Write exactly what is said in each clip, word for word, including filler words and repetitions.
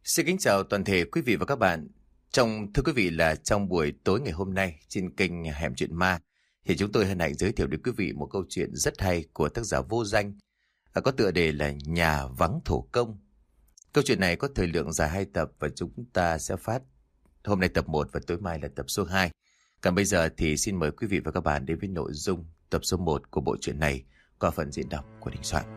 Xin kính chào toàn thể quý vị và các bạn. Trong thưa quý vị là trong buổi tối ngày hôm nay trên kênh Hẻm Chuyện Ma thì chúng tôi hân hạnh giới thiệu đến quý vị một câu chuyện rất hay của tác giả vô danh, có tựa đề là Nhà Vắng Thổ Công. Câu chuyện này có thời lượng dài hai tập và chúng ta sẽ phát hôm nay tập một và tối mai là tập số hai. Còn bây giờ thì xin mời quý vị và các bạn đến với nội dung tập số một của bộ truyện này qua phần diễn đọc của Đình Soạn.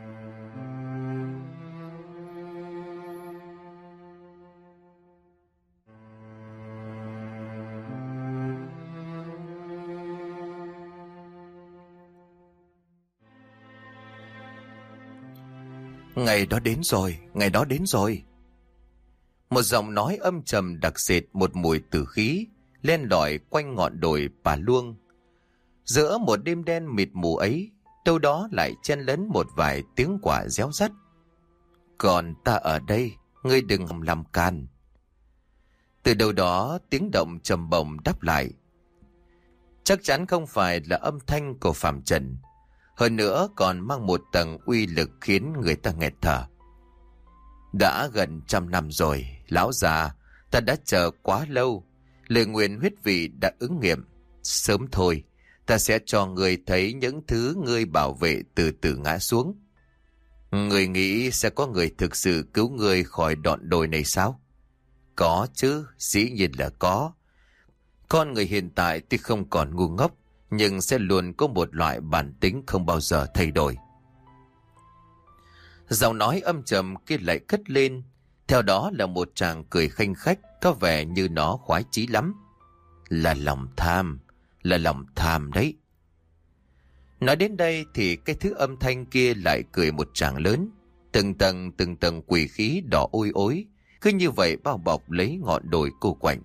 Ngày đó đến rồi, ngày đó đến rồi. Một giọng nói âm trầm đặc sệt một mùi tử khí len lỏi quanh ngọn đồi Pà Luông. Giữa một đêm đen mịt mù ấy, đâu đó lại chen lấn một vài tiếng quả réo rắt. Còn ta ở đây, ngươi đừng làm can. Từ đâu đó tiếng động trầm bổng đáp lại. Chắc chắn không phải là âm thanh của Phạm Trần. Hơn nữa còn mang một tầng uy lực khiến người ta nghẹt thở. Đã gần trăm năm rồi, lão già, ta đã chờ quá lâu. Lời nguyện huyết vị đã ứng nghiệm. Sớm thôi, ta sẽ cho ngươi thấy những thứ ngươi bảo vệ từ từ ngã xuống. Ngươi nghĩ sẽ có người thực sự cứu ngươi khỏi đọn đồi này sao? Có chứ, dĩ nhiên là có. Con người hiện tại tuy không còn ngu ngốc, nhưng sẽ luôn có một loại bản tính không bao giờ thay đổi. Giọng nói âm trầm kia lại cất lên, theo đó là một tràng cười khanh khách, có vẻ như nó khoái chí lắm. Là lòng tham, là lòng tham đấy. Nói đến đây thì cái thứ âm thanh kia lại cười một tràng lớn, từng tầng từng tầng quỷ khí đỏ ôi ối, cứ như vậy bao bọc lấy ngọn đồi cô quạnh.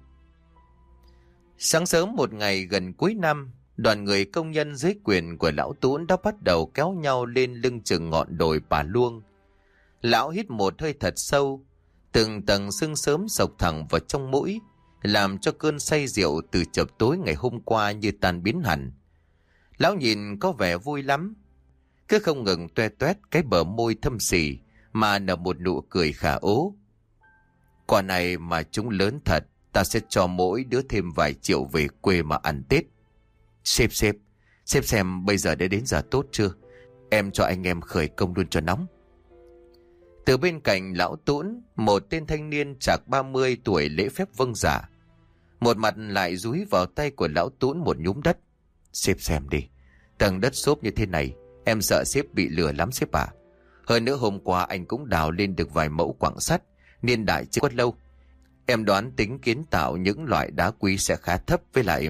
Sáng sớm một ngày gần cuối năm, đoàn người công nhân dưới quyền của lão Tún đã bắt đầu kéo nhau lên lưng chừng ngọn đồi Pà Luông. Lão hít một hơi thật sâu, từng tầng sương sớm sộc thẳng vào trong mũi, làm cho cơn say rượu từ chập tối ngày hôm qua như tan biến hẳn. Lão nhìn có vẻ vui lắm, cứ không ngừng toe toét cái bờ môi thâm xì mà nở một nụ cười khả ố. Quả này mà chúng lớn thật, ta sẽ cho mỗi đứa thêm vài triệu về quê mà ăn Tết. Sếp sếp, sếp xem bây giờ đã đến giờ tốt chưa? Em cho anh em khởi công luôn cho nóng. Từ bên cạnh lão Tún, một tên thanh niên chạc ba mươi tuổi lễ phép vâng dạ. Một mặt lại dúi vào tay của lão Tún một nhúm đất. Sếp xem đi, tầng đất xốp như thế này, em sợ sếp bị lừa lắm sếp à. Hơn nữa hôm qua anh cũng đào lên được vài mẫu quặng sắt, niên đại chưa quá lâu. Em đoán tính kiến tạo những loại đá quý sẽ khá thấp với lại...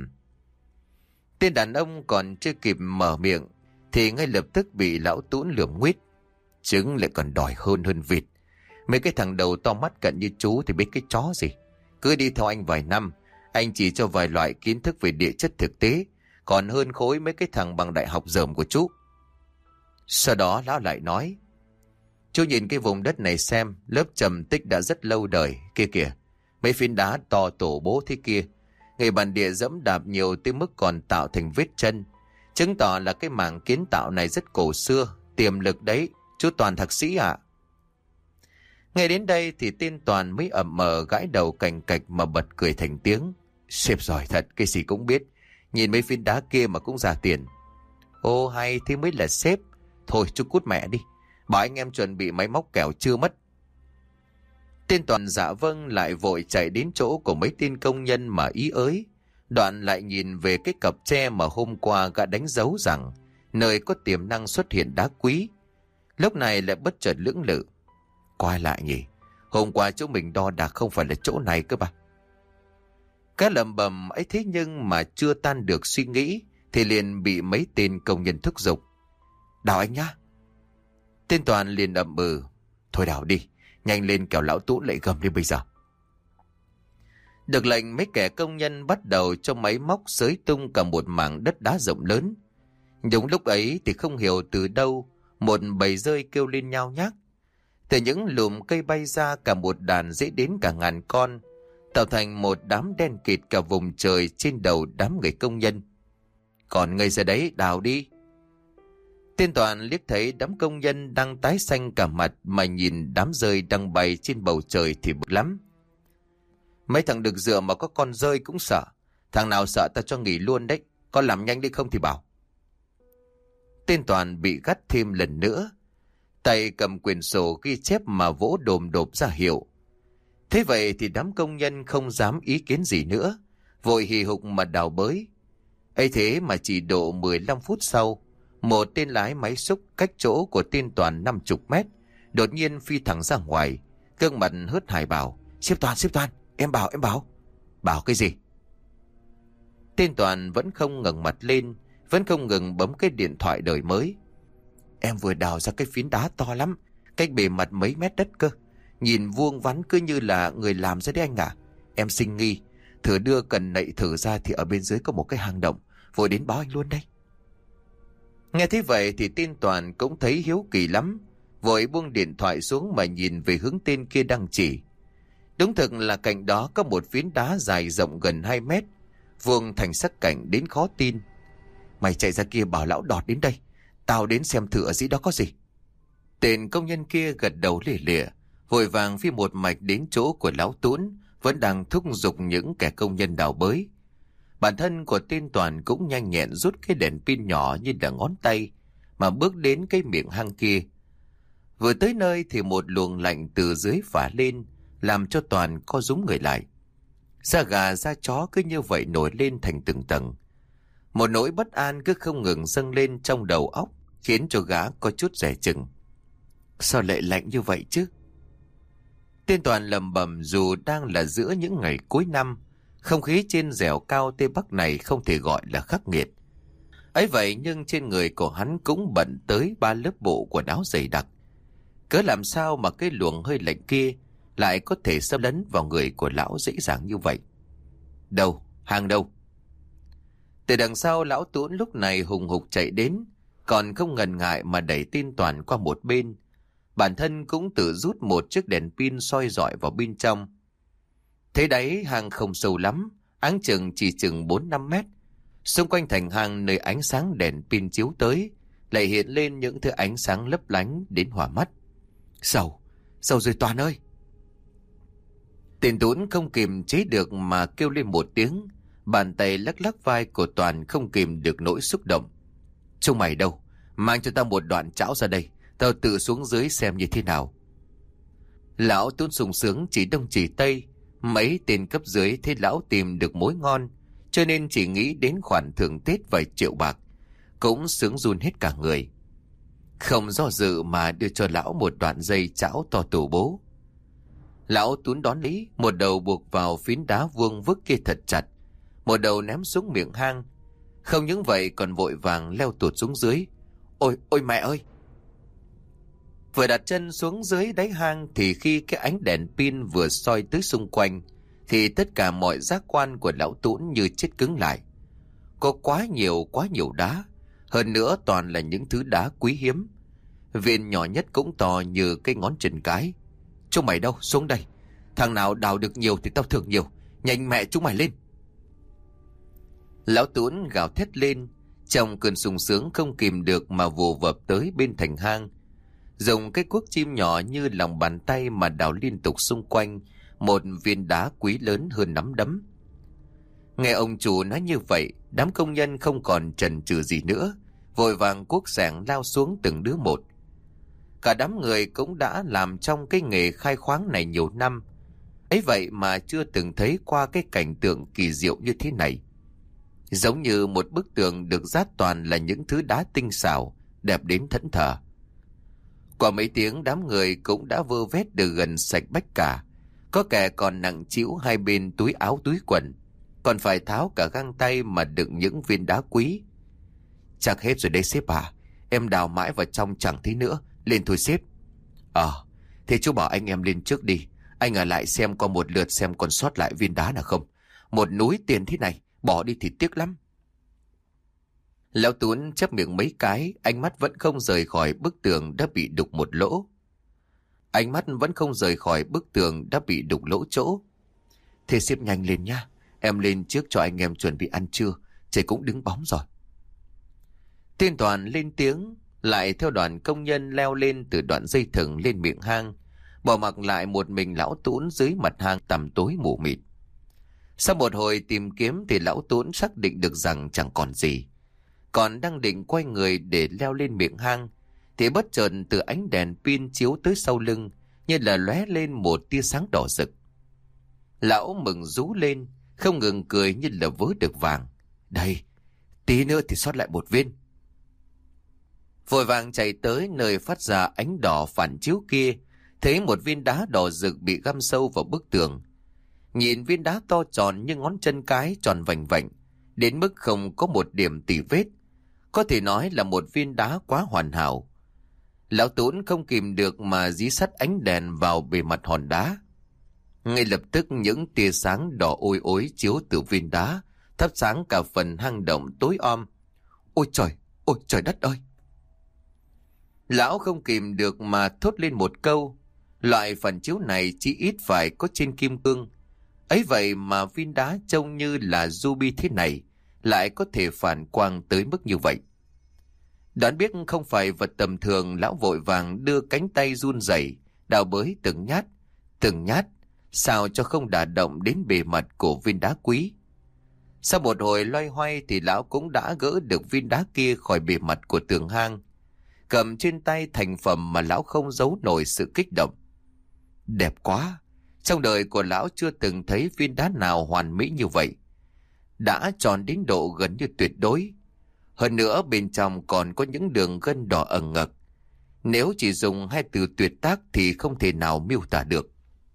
Tên đàn ông còn chưa kịp mở miệng thì ngay lập tức bị lão Tún lườm nguýt. Trứng lại còn đòi hơn hơn vịt. Mấy cái thằng đầu to mắt cận như chú thì biết cái chó gì. Cứ đi theo anh vài năm, anh chỉ cho vài loại kiến thức về địa chất thực tế, còn hơn khối mấy cái thằng bằng đại học dởm của chú. Sau đó lão lại nói, chú nhìn cái vùng đất này xem, lớp trầm tích đã rất lâu đời. Kia kìa, mấy phiến đá to tổ bố thế kia, người bản địa dẫm đạp nhiều tới mức còn tạo thành vết chân, chứng tỏ là cái mảng kiến tạo này rất cổ xưa, tiềm lực đấy, chú Toàn thạc sĩ ạ. À? Nghe đến đây thì tên Toàn mới ậm mờ gãi đầu cành cạch mà bật cười thành tiếng. Sếp giỏi thật, cái gì cũng biết, nhìn mấy phiến đá kia mà cũng ra tiền. Ô hay, thế mới là sếp. Thôi chú cút mẹ đi, bảo anh em chuẩn bị máy móc kẻo chưa mất. Tên Toàn dạ vâng lại vội chạy đến chỗ của mấy tên công nhân mà ý ới. Đoạn lại nhìn về cái cặp tre mà hôm qua gã đánh dấu rằng nơi có tiềm năng xuất hiện đá quý. Lúc này lại bất chợt lưỡng lự. Quay lại nhỉ, hôm qua chỗ mình đo đạc không phải là chỗ này cơ mà. Cá lầm bầm ấy thế nhưng mà chưa tan được suy nghĩ thì liền bị mấy tên công nhân thúc giục. Đào anh nhá. Tên Toàn liền ậm ừ. Thôi đào đi, nhanh lên kẻo lão Tún lại gầm lên bây giờ. Được lệnh, mấy kẻ công nhân bắt đầu cho máy móc xới tung cả một mảng đất đá rộng lớn. Đúng lúc ấy thì không hiểu từ đâu một bầy dơi kêu lên nhao nhác. Từ những lùm cây bay ra cả một đàn dễ đến cả ngàn con, tạo thành một đám đen kịt cả vùng trời trên đầu đám người công nhân. Còn ngây ra đấy, đào đi. Tên Toàn liếc thấy đám công nhân đang tái xanh cả mặt mà nhìn đám rơi đang bay trên bầu trời thì bực lắm. Mấy thằng được dựa mà có con rơi cũng sợ. Thằng nào sợ ta cho nghỉ luôn đấy. Con làm nhanh đi không thì bảo. Tên Toàn bị gắt thêm lần nữa. Tay cầm quyển sổ ghi chép mà vỗ đồm đột ra hiệu. Thế vậy thì đám công nhân không dám ý kiến gì nữa. Vội hì hục mà đào bới. Ấy thế mà chỉ độ mười lăm phút sau, một tên lái máy xúc cách chỗ của tên Toàn năm chục mét, đột nhiên phi thẳng ra ngoài. Gương mặt hớt hải bảo: Sếp Toàn, sếp Toàn, em bảo, em bảo. Bảo cái gì? Tên Toàn vẫn không ngẩng mặt lên, vẫn không ngừng bấm cái điện thoại đời mới. Em vừa đào ra cái phiến đá to lắm, cách bề mặt mấy mét đất cơ. Nhìn vuông vắn cứ như là người làm ra đấy anh ạ. Em sinh nghi, thử đưa cần nậy thử ra thì ở bên dưới có một cái hang động. Vội đến báo anh luôn đây. Nghe thế vậy thì tên Toàn cũng thấy hiếu kỳ lắm. Vội buông điện thoại xuống mà nhìn về hướng tên kia đang chỉ. Đúng thực là cạnh đó có một phiến đá dài rộng gần hai mét, vuông thành sắc cảnh đến khó tin. Mày chạy ra kia bảo lão Đọt đến đây, tao đến xem thử ở dưới đó có gì. Tên công nhân kia gật đầu lìa lịa, vội vàng phi một mạch đến chỗ của lão Tún, vẫn đang thúc giục những kẻ công nhân đào bới. Bản thân của tên Toàn cũng nhanh nhẹn rút cái đèn pin nhỏ như là ngón tay mà bước đến cái miệng hang kia. Vừa tới nơi thì một luồng lạnh từ dưới phả lên, làm cho Toàn co rúm người lại. Da gà da chó cứ như vậy nổi lên thành từng tầng. Một nỗi bất an cứ không ngừng dâng lên trong đầu óc, khiến cho gã có chút dè chừng. Sao lại lạnh như vậy chứ? Tên Toàn lầm bầm, dù đang là giữa những ngày cuối năm, không khí trên dẻo cao Tây Bắc này không thể gọi là khắc nghiệt. Ấy vậy nhưng trên người của hắn cũng bận tới ba lớp bộ quần áo dày đặc. Cớ làm sao mà cái luồng hơi lạnh kia lại có thể xâm lấn vào người của lão dễ dàng như vậy? Đâu? Hàng đâu? Từ đằng sau lão Tún lúc này hùng hục chạy đến, còn không ngần ngại mà đẩy tên Toàn qua một bên. Bản thân cũng tự rút một chiếc đèn pin soi rọi vào bên trong. Thế đấy, hang không sâu lắm, áng chừng chỉ chừng bốn năm mét. Xung quanh thành hang nơi ánh sáng đèn pin chiếu tới, lại hiện lên những thứ ánh sáng lấp lánh đến hỏa mắt. Sâu, sâu rồi Toàn ơi! Tên Tún không kìm chế được mà kêu lên một tiếng, bàn tay lắc lắc vai của Toàn không kìm được nỗi xúc động. Chúng mày đâu? Mang cho tao một đoạn chảo ra đây, tao tự xuống dưới xem như thế nào. Lão Tún sung sướng chỉ đông chỉ tây, mấy tên cấp dưới thấy lão tìm được mối ngon, cho nên chỉ nghĩ đến khoản thưởng Tết vài triệu bạc, cũng sướng run hết cả người. Không do dự mà đưa cho lão một đoạn dây chảo to tủ bố. Lão Tún đón lấy, một đầu buộc vào phiến đá vuông vức kia thật chặt, một đầu ném xuống miệng hang. Không những vậy còn vội vàng leo tuột xuống dưới. Ôi, ôi mẹ ơi! Vừa đặt chân xuống dưới đáy hang thì khi cái ánh đèn pin vừa soi tới xung quanh thì tất cả mọi giác quan của lão Tún như chết cứng lại. Có quá nhiều quá nhiều đá, hơn nữa toàn là những thứ đá quý hiếm. Viên nhỏ nhất cũng to như cái ngón chân cái. Chúng mày đâu? Xuống đây! Thằng nào đào được nhiều thì tao thưởng nhiều. Nhanh mẹ chúng mày lên! Lão Tún gào thét lên, trong cơn sung sướng không kìm được mà vồ vập tới bên thành hang, dùng cái cuốc chim nhỏ như lòng bàn tay mà đào liên tục xung quanh một viên đá quý lớn hơn nắm đấm. Nghe ông chủ nói như vậy, đám công nhân không còn chần chừ gì nữa, vội vàng cuốc xẻng lao xuống từng đứa một. Cả đám người cũng đã làm trong cái nghề khai khoáng này nhiều năm, ấy vậy mà chưa từng thấy qua cái cảnh tượng kỳ diệu như thế này. Giống như một bức tường được dát toàn là những thứ đá tinh xảo, đẹp đến thẫn thờ. Qua mấy tiếng đám người cũng đã vơ vét được gần sạch bách cả. Có kẻ còn nặng trĩu hai bên túi áo túi quần, còn phải tháo cả găng tay mà đựng những viên đá quý. Chắc hết rồi đấy sếp à, em đào mãi vào trong chẳng thấy nữa, lên thôi sếp. Ờ, thế chú bảo anh em lên trước đi, anh ở lại xem qua một lượt xem còn sót lại viên đá nào không. Một núi tiền thế này, bỏ đi thì tiếc lắm. Lão Tún chép miệng mấy cái, ánh mắt vẫn không rời khỏi bức tường đã bị đục một lỗ. Ánh mắt vẫn không rời khỏi bức tường đã bị đục lỗ chỗ. Thế xếp nhanh lên nha, em lên trước cho anh em chuẩn bị ăn trưa, trời cũng đứng bóng rồi. Tên Toàn lên tiếng, lại theo đoàn công nhân leo lên từ đoạn dây thừng lên miệng hang, bỏ mặc lại một mình lão Tún dưới mặt hang tăm tối mù mịt. Sau một hồi tìm kiếm thì lão Tún xác định được rằng chẳng còn gì. Còn đang định quay người để leo lên miệng hang, thì bất chợt từ ánh đèn pin chiếu tới sau lưng như là lóe lên một tia sáng đỏ rực. Lão mừng rú lên, không ngừng cười như là vớ được vàng. Đây, tí nữa thì sót lại một viên. Vội vàng chạy tới nơi phát ra ánh đỏ phản chiếu kia, thấy một viên đá đỏ rực bị găm sâu vào bức tường. Nhìn viên đá to tròn như ngón chân cái, tròn vành vạnh, đến mức không có một điểm tì vết, có thể nói là một viên đá quá hoàn hảo. Lão Tún không kìm được mà dí sắt ánh đèn vào bề mặt hòn đá. Ngay lập tức những tia sáng đỏ ôi ối chiếu từ viên đá, thắp sáng cả phần hang động tối om. Ôi trời, ôi trời đất ơi! Lão không kìm được mà thốt lên một câu. Loại phản chiếu này chỉ ít phải có trên kim cương. Ấy vậy mà viên đá trông như là ruby thế này lại có thể phản quang tới mức như vậy. Đoán biết không phải vật tầm thường, lão vội vàng đưa cánh tay run rẩy đào bới từng nhát, từng nhát, sao cho không đả động đến bề mặt của viên đá quý. Sau một hồi loay hoay thì lão cũng đã gỡ được viên đá kia khỏi bề mặt của tường hang, cầm trên tay thành phẩm mà lão không giấu nổi sự kích động. Đẹp quá! Trong đời của lão chưa từng thấy viên đá nào hoàn mỹ như vậy. Đã tròn đến độ gần như tuyệt đối. Hơn nữa bên trong còn có những đường gân đỏ ẩn ngực. Nếu chỉ dùng hai từ tuyệt tác thì không thể nào miêu tả được.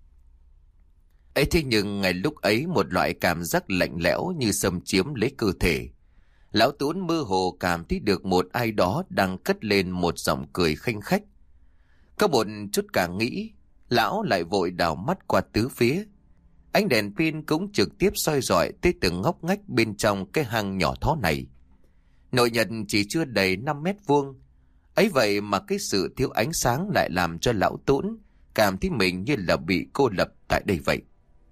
Ấy thế nhưng ngay lúc ấy một loại cảm giác lạnh lẽo như xâm chiếm lấy cơ thể. Lão Tún mơ hồ cảm thấy được một ai đó đang cất lên một giọng cười khanh khách. Có một chút cả nghĩ, lão lại vội đảo mắt qua tứ phía. Ánh đèn pin cũng trực tiếp soi rọi tới từng ngóc ngách bên trong cái hang nhỏ thó này. Nội nhật chỉ chưa đầy năm mét vuông. Ấy vậy mà cái sự thiếu ánh sáng lại làm cho lão Tún cảm thấy mình như là bị cô lập tại đây vậy.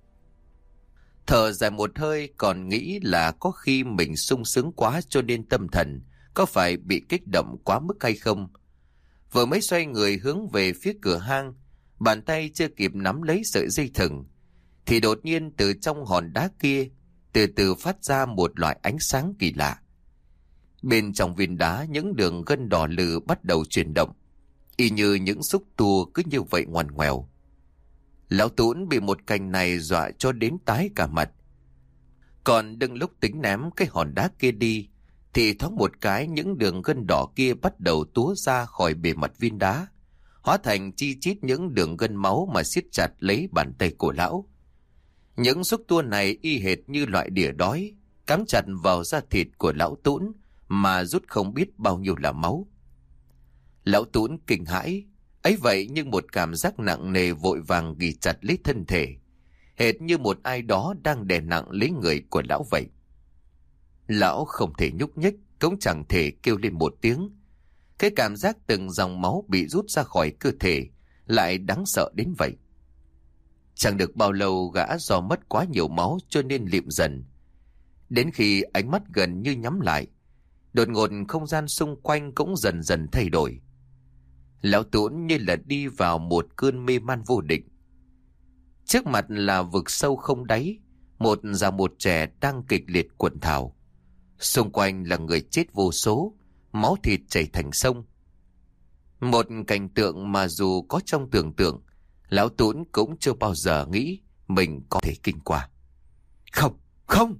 Thở dài một hơi, còn nghĩ là có khi mình sung sướng quá cho nên tâm thần có phải bị kích động quá mức hay không. Vừa mới xoay người hướng về phía cửa hang, bàn tay chưa kịp nắm lấy sợi dây thừng thì đột nhiên từ trong hòn đá kia từ từ phát ra một loại ánh sáng kỳ lạ. Bên trong viên đá những đường gân đỏ lừ bắt đầu chuyển động, y như những xúc tua cứ như vậy ngoằn ngoèo. Lão Tún bị một cảnh này dọa cho đến tái cả mặt. Còn đừng lúc tính ném cái hòn đá kia đi thì thoáng một cái những đường gân đỏ kia bắt đầu túa ra khỏi bề mặt viên đá, hóa thành chi chít những đường gân máu mà siết chặt lấy bàn tay của lão. Những xúc tua này y hệt như loại đỉa đói, cắm chặt vào da thịt của lão Tún mà rút không biết bao nhiêu là máu. Lão Tún kinh hãi, ấy vậy nhưng một cảm giác nặng nề vội vàng ghì chặt lấy thân thể, hệt như một ai đó đang đè nặng lấy người của lão vậy. Lão không thể nhúc nhích, cũng chẳng thể kêu lên một tiếng. Cái cảm giác từng dòng máu bị rút ra khỏi cơ thể lại đáng sợ đến vậy. Chẳng được bao lâu gã do mất quá nhiều máu cho nên lịm dần. Đến khi ánh mắt gần như nhắm lại, đột ngột không gian xung quanh cũng dần dần thay đổi. Lão Tún như là đi vào một cơn mê man vô định. Trước mặt là vực sâu không đáy, một già một trẻ đang kịch liệt cuộn thảo. Xung quanh là người chết vô số, máu thịt chảy thành sông. Một cảnh tượng mà dù có trong tưởng tượng, lão Tún cũng chưa bao giờ nghĩ mình có thể kinh qua. Không, không!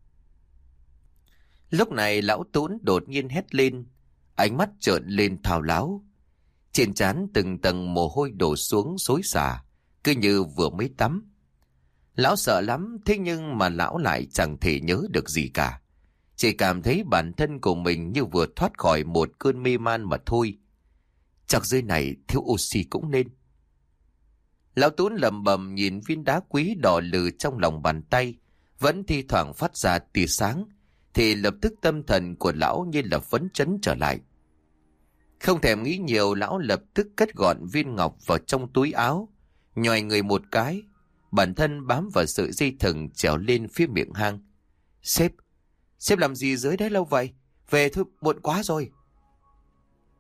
Lúc này lão Tún đột nhiên hét lên, ánh mắt trợn lên thao láo. Trên trán từng tầng mồ hôi đổ xuống xối xả, cứ như vừa mới tắm. Lão sợ lắm, thế nhưng mà lão lại chẳng thể nhớ được gì cả. Chỉ cảm thấy bản thân của mình như vừa thoát khỏi một cơn mê man mà thôi. Chắc dưới này thiếu oxy cũng nên. Lão Tún lẩm bẩm nhìn viên đá quý đỏ lừ trong lòng bàn tay, vẫn thi thoảng phát ra tia sáng, thì lập tức tâm thần của lão như là phấn chấn trở lại. Không thèm nghĩ nhiều, lão lập tức cất gọn viên ngọc vào trong túi áo, nhoài người một cái, bản thân bám vào sợi dây thừng trèo lên phía miệng hang. Sếp, sếp làm gì dưới đấy lâu vậy? Về thôi, muộn quá rồi.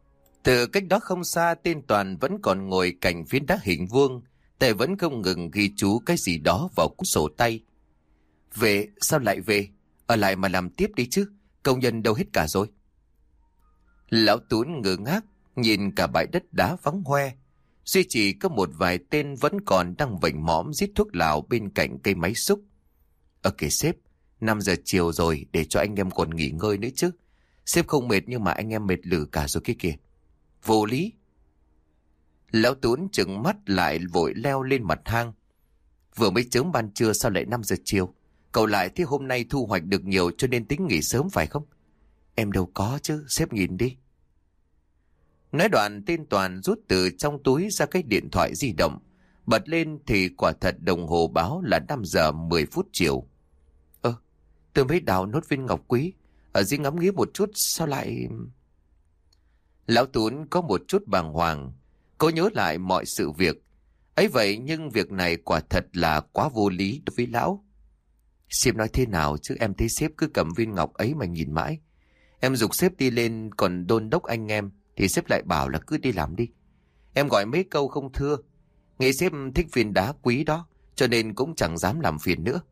Từ cách đó không xa, tên Toàn vẫn còn ngồi cạnh phiến đá hình vuông, tay vẫn không ngừng ghi chú cái gì đó vào cuốn sổ tay. Về, sao lại về? Ở lại mà làm tiếp đi chứ, công nhân đâu hết cả rồi. Lão Tún ngơ ngác, nhìn cả bãi đất đá vắng hoe. Duy chỉ có một vài tên vẫn còn đang vểnh mõm rít thuốc lào bên cạnh cây máy xúc. Ờ kìa sếp, năm giờ chiều rồi, để cho anh em còn nghỉ ngơi nữa chứ. Sếp không mệt nhưng mà anh em mệt lử cả rồi kia kìa. Vô lý. Lão Tún trừng mắt lại vội leo lên mặt hang. Vừa mới chớm ban trưa sao lại năm giờ chiều? Cậu lại thế hôm nay thu hoạch được nhiều cho nên tính nghỉ sớm phải không? Em đâu có chứ, sếp nhìn đi. Nói đoạn, tên Toàn rút từ trong túi ra cái điện thoại di động. Bật lên thì quả thật đồng hồ báo là năm giờ mười phút chiều. Ơ, tôi mới đào nốt viên ngọc quý. Ở dưới ngắm nghía một chút sao lại... Lão Tún có một chút bàng hoàng. Cô nhớ lại mọi sự việc. Ấy vậy nhưng việc này quả thật là quá vô lý đối với lão. Sếp nói thế nào chứ em thấy sếp cứ cầm viên ngọc ấy mà nhìn mãi. Em giục sếp đi lên còn đôn đốc anh em thì sếp lại bảo là cứ đi làm đi. Em gọi mấy câu không thưa. Nghĩ sếp thích viên đá quý đó cho nên cũng chẳng dám làm phiền nữa.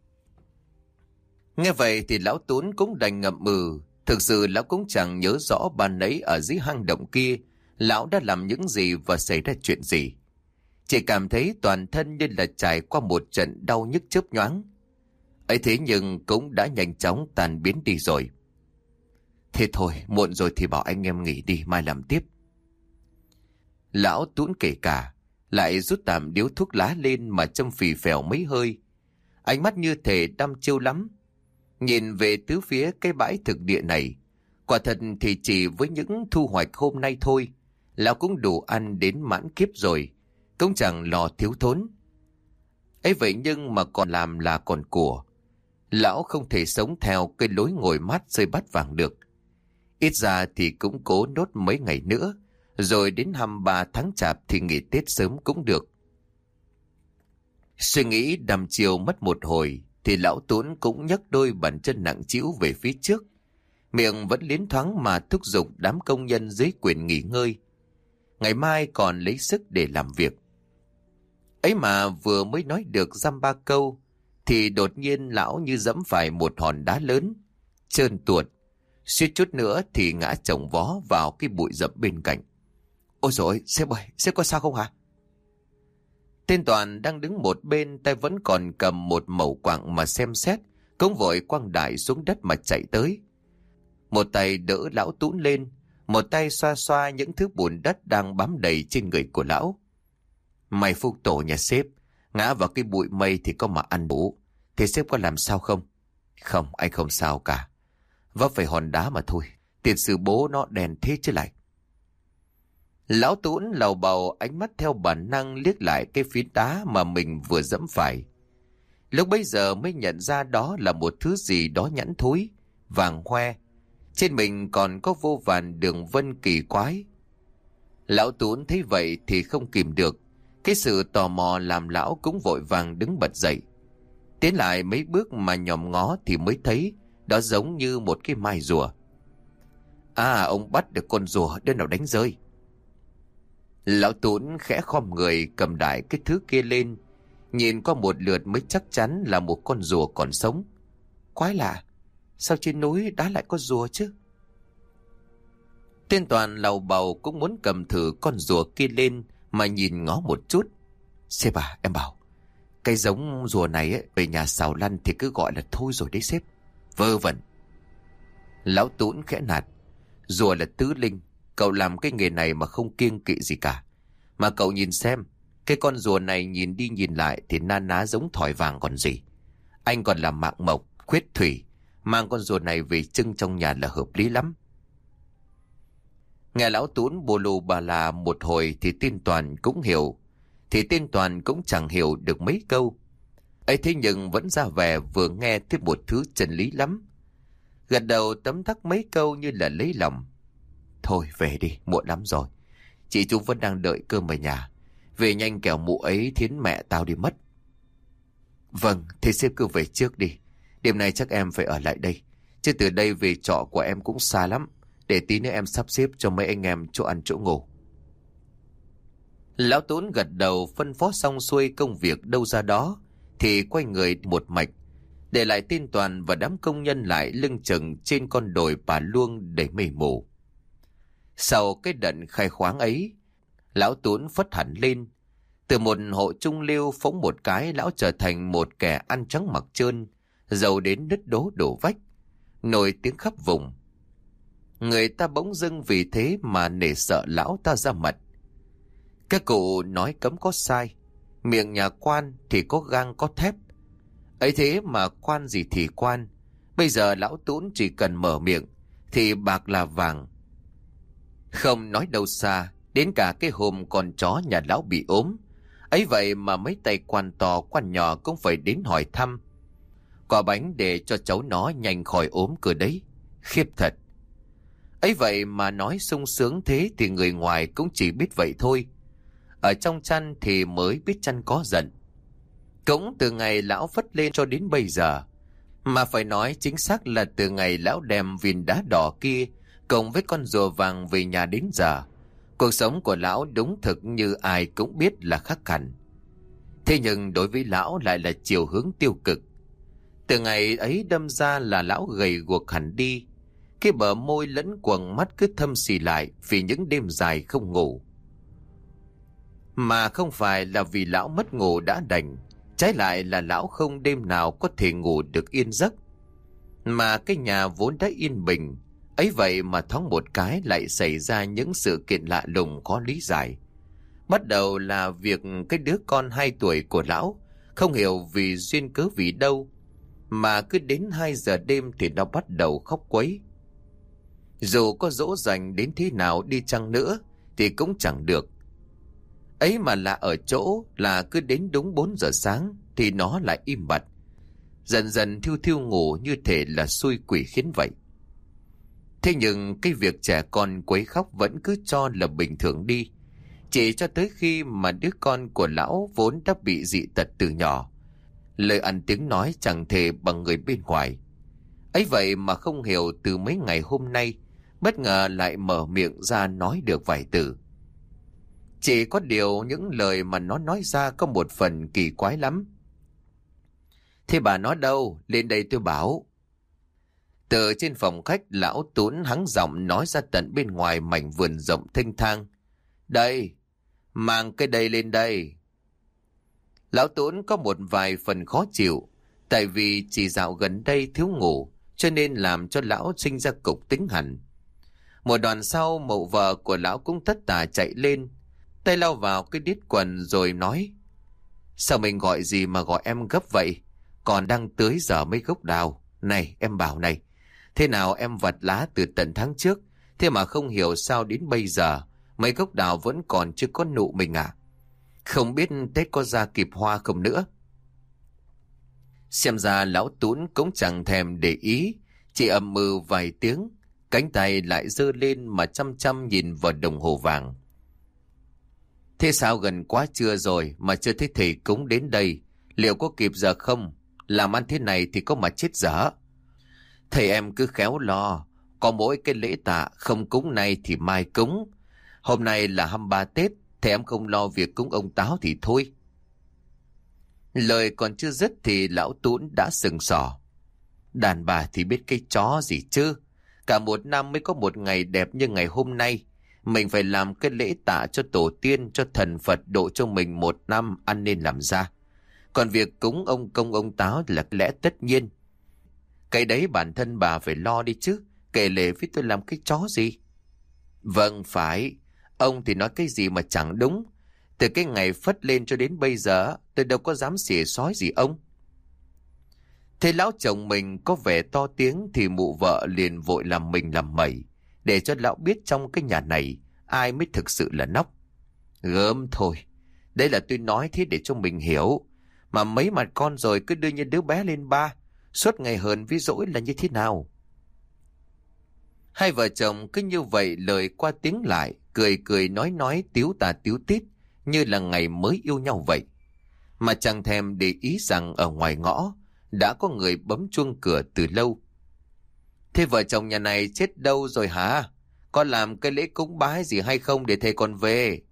Nghe vậy thì lão Tún cũng đành ngậm ừ. Thực sự lão cũng chẳng nhớ rõ ban nấy ở dưới hang động kia lão đã làm những gì và xảy ra chuyện gì. Chỉ cảm thấy toàn thân như là trải qua một trận đau nhức chớp nhoáng. Ấy thế nhưng cũng đã nhanh chóng tan biến đi rồi. Thế thôi, muộn rồi thì bảo anh em nghỉ đi, mai làm tiếp. Lão Tún kể cả, lại rút tạm điếu thuốc lá lên mà châm phì phèo mấy hơi. Ánh mắt như thể đăm chiêu lắm. Nhìn về tứ phía cái bãi thực địa này, quả thật thì chỉ với những thu hoạch hôm nay thôi, lão cũng đủ ăn đến mãn kiếp rồi, cũng chẳng lo thiếu thốn. Ấy vậy nhưng mà còn làm là còn của. Lão không thể sống theo cái lối ngồi mát rơi bát vàng được. Ít ra thì cũng cố nốt mấy ngày nữa, rồi đến hăm ba tháng chạp thì nghỉ Tết sớm cũng được. Suy nghĩ đăm chiều mất một hồi, thì lão Tún cũng nhấc đôi bàn chân nặng trĩu về phía trước. Miệng vẫn liến thoáng mà thúc giục đám công nhân dưới quyền nghỉ ngơi. Ngày mai còn lấy sức để làm việc. Ấy mà vừa mới nói được dăm ba câu, thì đột nhiên lão như dẫm phải một hòn đá lớn, trơn tuột. Suýt chút nữa thì ngã chồng vó vào cái bụi rậm bên cạnh. Ôi dồi ôi, sếp ơi, sếp có sao không hả? Tên Toàn đang đứng một bên, tay vẫn còn cầm một mẩu quặng mà xem xét, cũng vội quăng đại xuống đất mà chạy tới. Một tay đỡ lão Tún lên, một tay xoa xoa những thứ bùn đất đang bám đầy trên người của lão. Mày phục tổ nhà sếp, ngã vào cái bụi mây thì có mà ăn bủ. Thế sếp có làm sao không? Không, anh không sao cả. Vấp phải hòn đá mà thôi. Tiền sư bố nó đèn thế chứ lại. Lão Tún lầu bầu, ánh mắt theo bản năng liếc lại cái phiến đá mà mình vừa dẫm phải. Lúc bấy giờ mới nhận ra đó là một thứ gì đó nhẵn thúi, vàng hoe. Trên mình còn có vô vàn đường vân kỳ quái. Lão Tún thấy vậy thì không kìm được. Cái sự tò mò làm lão cũng vội vàng đứng bật dậy. Tiến lại mấy bước mà nhòm ngó thì mới thấy đó giống như một cái mai rùa. À, ông bắt được con rùa đứa nào đánh rơi. Lão Tún khẽ khom người cầm đại cái thứ kia lên, nhìn qua một lượt mới chắc chắn là một con rùa còn sống. Quái lạ, sao trên núi đá lại có rùa chứ? Tên Toàn lầu bầu cũng muốn cầm thử con rùa kia lên mà nhìn ngó một chút. Sếp à, em bảo, cái giống rùa này ấy, về nhà xào lăn thì cứ gọi là thôi rồi đấy sếp. Vơ vẩn. Lão Tún khẽ nạt. Rùa là tứ linh, cậu làm cái nghề này mà không kiêng kỵ gì cả. Mà cậu nhìn xem, cái con rùa này nhìn đi nhìn lại thì na ná giống thỏi vàng còn gì. Anh còn làm mạng mộc, khuyết thủy, mang con rùa này về trưng trong nhà là hợp lý lắm. Nghe lão Tún bô lô bà là một hồi thì tên Toàn cũng hiểu. Thì tên Toàn cũng chẳng hiểu được mấy câu. Ấy thế nhưng vẫn ra vẻ vừa nghe thấy một thứ chân lý lắm. Gật đầu tấm tắc mấy câu như là lấy lòng. Thôi về đi, muộn lắm rồi. Chị chú vẫn đang đợi cơm ở nhà. Về nhanh kẻo mụ ấy thiến mẹ tao đi mất. Vâng, thế sếp cứ về trước đi. Đêm nay chắc em phải ở lại đây. Chứ từ đây về trọ của em cũng xa lắm. để tí nữa em sắp xếp cho mấy anh em chỗ ăn chỗ ngủ. Lão Tốn gật đầu phân phó xong xuôi công việc đâu ra đó, thì quay người một mạch, để lại tên Toàn và đám công nhân lại lưng chừng trên con đồi Pà Luông đầy mây mù. Sau cái đận khai khoáng ấy, lão Tốn phất hẳn lên. Từ một hộ trung lưu phóng một cái, lão trở thành một kẻ ăn trắng mặc trơn, giàu đến nứt đố đổ vách, nổi tiếng khắp vùng. Người ta bỗng dưng vì thế mà nể sợ lão ta ra mặt. Các cụ nói cấm có sai, miệng nhà quan thì có gang có thép. Ấy thế mà quan gì thì quan, bây giờ lão Tốn chỉ cần mở miệng thì bạc là vàng. Không nói đâu xa, đến cả cái hôm con chó nhà lão bị ốm, ấy vậy mà mấy tay quan to quan nhỏ cũng phải đến hỏi thăm. Quả bánh để cho cháu nó nhanh khỏi ốm cơ đấy, khiếp thật. Ấy vậy mà nói sung sướng thế thì người ngoài cũng chỉ biết vậy thôi. Ở trong chăn thì mới biết chăn có giận. Cũng từ ngày lão phất lên cho đến bây giờ, mà phải nói chính xác là từ ngày lão đem viên đá đỏ kia cộng với con rùa vàng về nhà đến giờ, cuộc sống của lão đúng thực như ai cũng biết là khác hẳn. Thế nhưng đối với lão lại là chiều hướng tiêu cực. Từ ngày ấy đâm ra là lão gầy guộc hẳn đi, cái bờ môi lẫn quầng mắt cứ thâm xì lại vì những đêm dài không ngủ. Mà không phải là vì lão mất ngủ đã đành, trái lại là lão không đêm nào có thể ngủ được yên giấc. Mà cái nhà vốn đã yên bình, ấy vậy mà thoáng một cái lại xảy ra những sự kiện lạ lùng khó lý giải. Bắt đầu là việc cái đứa con hai tuổi của lão không hiểu vì duyên cớ vì đâu mà cứ đến hai giờ đêm thì nó bắt đầu khóc quấy. Dù có dỗ dành đến thế nào đi chăng nữa thì cũng chẳng được. Ấy mà lạ ở chỗ là cứ đến đúng bốn giờ sáng thì nó lại im bặt, dần dần thiêu thiêu ngủ như thể là xui quỷ khiến vậy. Thế nhưng cái việc trẻ con quấy khóc vẫn cứ cho là bình thường đi, chỉ cho tới khi mà đứa con của lão vốn đã bị dị tật từ nhỏ, lời ăn tiếng nói chẳng thể bằng người bên ngoài. Ấy vậy mà không hiểu từ mấy ngày hôm nay bất ngờ lại mở miệng ra nói được vài từ. Chỉ có điều những lời mà nó nói ra có một phần kỳ quái lắm. Thế bà nó đâu? Lên đây tôi bảo. Từ trên phòng khách, lão Tốn hắng giọng nói ra tận bên ngoài mảnh vườn rộng thênh thang. Đây, mang cái đây lên đây. Lão Tốn có một vài phần khó chịu, tại vì chỉ dạo gần đây thiếu ngủ, cho nên làm cho lão sinh ra cục tính hẳn. Một đoạn sau, mụ vợ của lão cũng tất tả chạy lên, tay lau vào cái đít quần rồi nói: Sao mình gọi gì mà gọi em gấp vậy? Còn đang tới giờ mấy gốc đào. Này em bảo này, thế nào em vặt lá từ tận tháng trước, thế mà không hiểu sao đến bây giờ mấy gốc đào vẫn còn chưa có nụ mình à? Không biết Tết có ra kịp hoa không nữa. Xem ra lão Tún cũng chẳng thèm để ý, chỉ ầm mừ vài tiếng, cánh tay lại giơ lên mà chăm chăm nhìn vào đồng hồ vàng. Thế sao gần quá trưa rồi mà chưa thấy thầy cúng đến đây, liệu có kịp giờ không? Làm ăn thế này thì có mà chết dở. Thầy em cứ khéo lo, có mỗi cái lễ tạ không cúng nay thì mai cúng. Hôm nay là hai mươi ba Tết, thầy em không lo việc cúng ông Táo thì thôi. Lời còn chưa dứt thì lão Tún đã sừng sỏ. Đàn bà thì biết cái chó gì chứ. Cả một năm mới có một ngày đẹp như ngày hôm nay. Mình phải làm cái lễ tạ cho tổ tiên, cho thần Phật độ cho mình một năm ăn nên làm ra. Còn việc cúng ông Công ông Táo là lẽ tất nhiên. Cái đấy bản thân bà phải lo đi chứ. Kể lể với tôi làm cái chó gì? Vâng phải. Ông thì nói cái gì mà chẳng đúng. Từ cái ngày phất lên cho đến bây giờ tôi đâu có dám xỉa xói gì ông. Thấy lão chồng mình có vẻ to tiếng thì mụ vợ liền vội làm mình làm mẩy, để cho lão biết trong cái nhà này ai mới thực sự là nóc. Gớm thôi, đây là tôi nói thế để cho mình hiểu. Mà mấy mặt con rồi cứ đưa như đứa bé lên ba, suốt ngày hờn với dỗi là như thế nào? Hai vợ chồng cứ như vậy lời qua tiếng lại, cười cười nói nói tiếu tà tiếu tít như là ngày mới yêu nhau vậy. Mà chẳng thèm để ý rằng ở ngoài ngõ đã có người bấm chuông cửa từ lâu. Thế vợ chồng nhà này chết đâu rồi hả? Con làm cái lễ cúng bái gì hay không để thầy con về?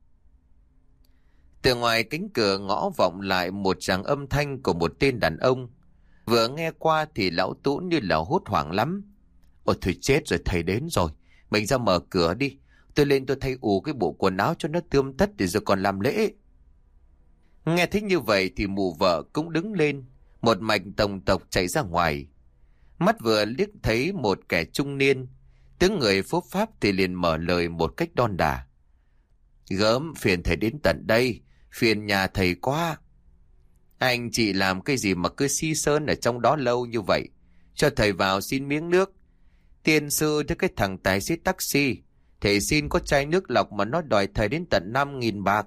Từ ngoài cánh cửa ngõ vọng lại một tràng âm thanh của một tên đàn ông. Vừa nghe qua thì lão Tún như là hốt hoảng lắm. Ôi thôi chết rồi, thầy đến rồi. Mình ra mở cửa đi. Tôi lên tôi thay ù cái bộ quần áo cho nó tươm tất để rồi còn làm lễ. Nghe thấy như vậy thì mụ vợ cũng đứng lên. Một mạch tổng tộc chạy ra ngoài. Mắt vừa liếc thấy một kẻ trung niên. Tướng người phốp pháp thì liền mở lời một cách đon đả. Gớm, phiền thầy đến tận đây. Phiền nhà thầy quá. Anh chị làm cái gì mà cứ si sơn ở trong đó lâu như vậy? Cho thầy vào xin miếng nước. Tiên sư thế cái thằng tài xế taxi. Thầy xin có chai nước lọc mà nó đòi thầy đến tận năm nghìn bạc.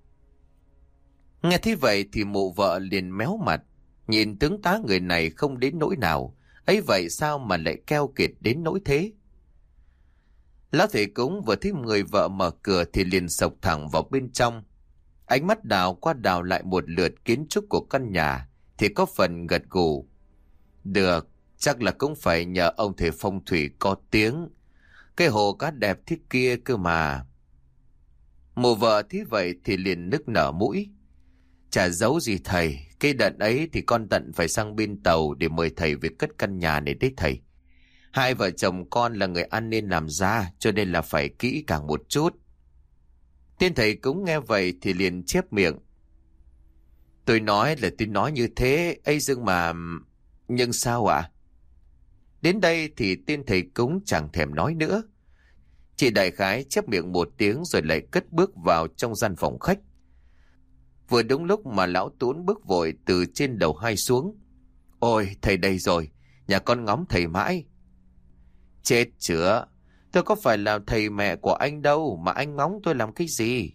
Nghe thế vậy thì mụ vợ liền méo mặt. Nhìn tướng tá người này không đến nỗi nào. Ấy vậy sao mà lại keo kiệt đến nỗi thế? Lão thầy cúng vừa thấy người vợ mở cửa thì liền sộc thẳng vào bên trong. Ánh mắt đào qua đào lại một lượt kiến trúc của căn nhà thì có phần gật gù. Được, chắc là cũng phải nhờ ông thầy phong thủy có tiếng. Cái hồ cá đẹp thế kia cơ mà. Mụ vợ thấy vậy thì liền nức nở mũi. Chả giấu gì thầy, cái đợt ấy thì con tận phải sang bên tàu để mời thầy về cất căn nhà này đấy thầy. Hai vợ chồng con là người ăn nên làm ra, cho nên là phải kỹ càng một chút. Tên thầy cũng nghe vậy thì liền chép miệng. Tôi nói là tôi nói như thế, ấy dưng mà... Nhưng sao ạ? À? Đến đây thì tên thầy cúng chẳng thèm nói nữa. Chị đại khái chép miệng một tiếng rồi lại cất bước vào trong gian phòng khách. Vừa đúng lúc mà lão Tún bước vội từ trên đầu hai xuống. Ôi, thầy đây rồi, nhà con ngóng thầy mãi. Chết chữa, tôi có phải là thầy mẹ của anh đâu mà anh ngóng tôi làm cái gì?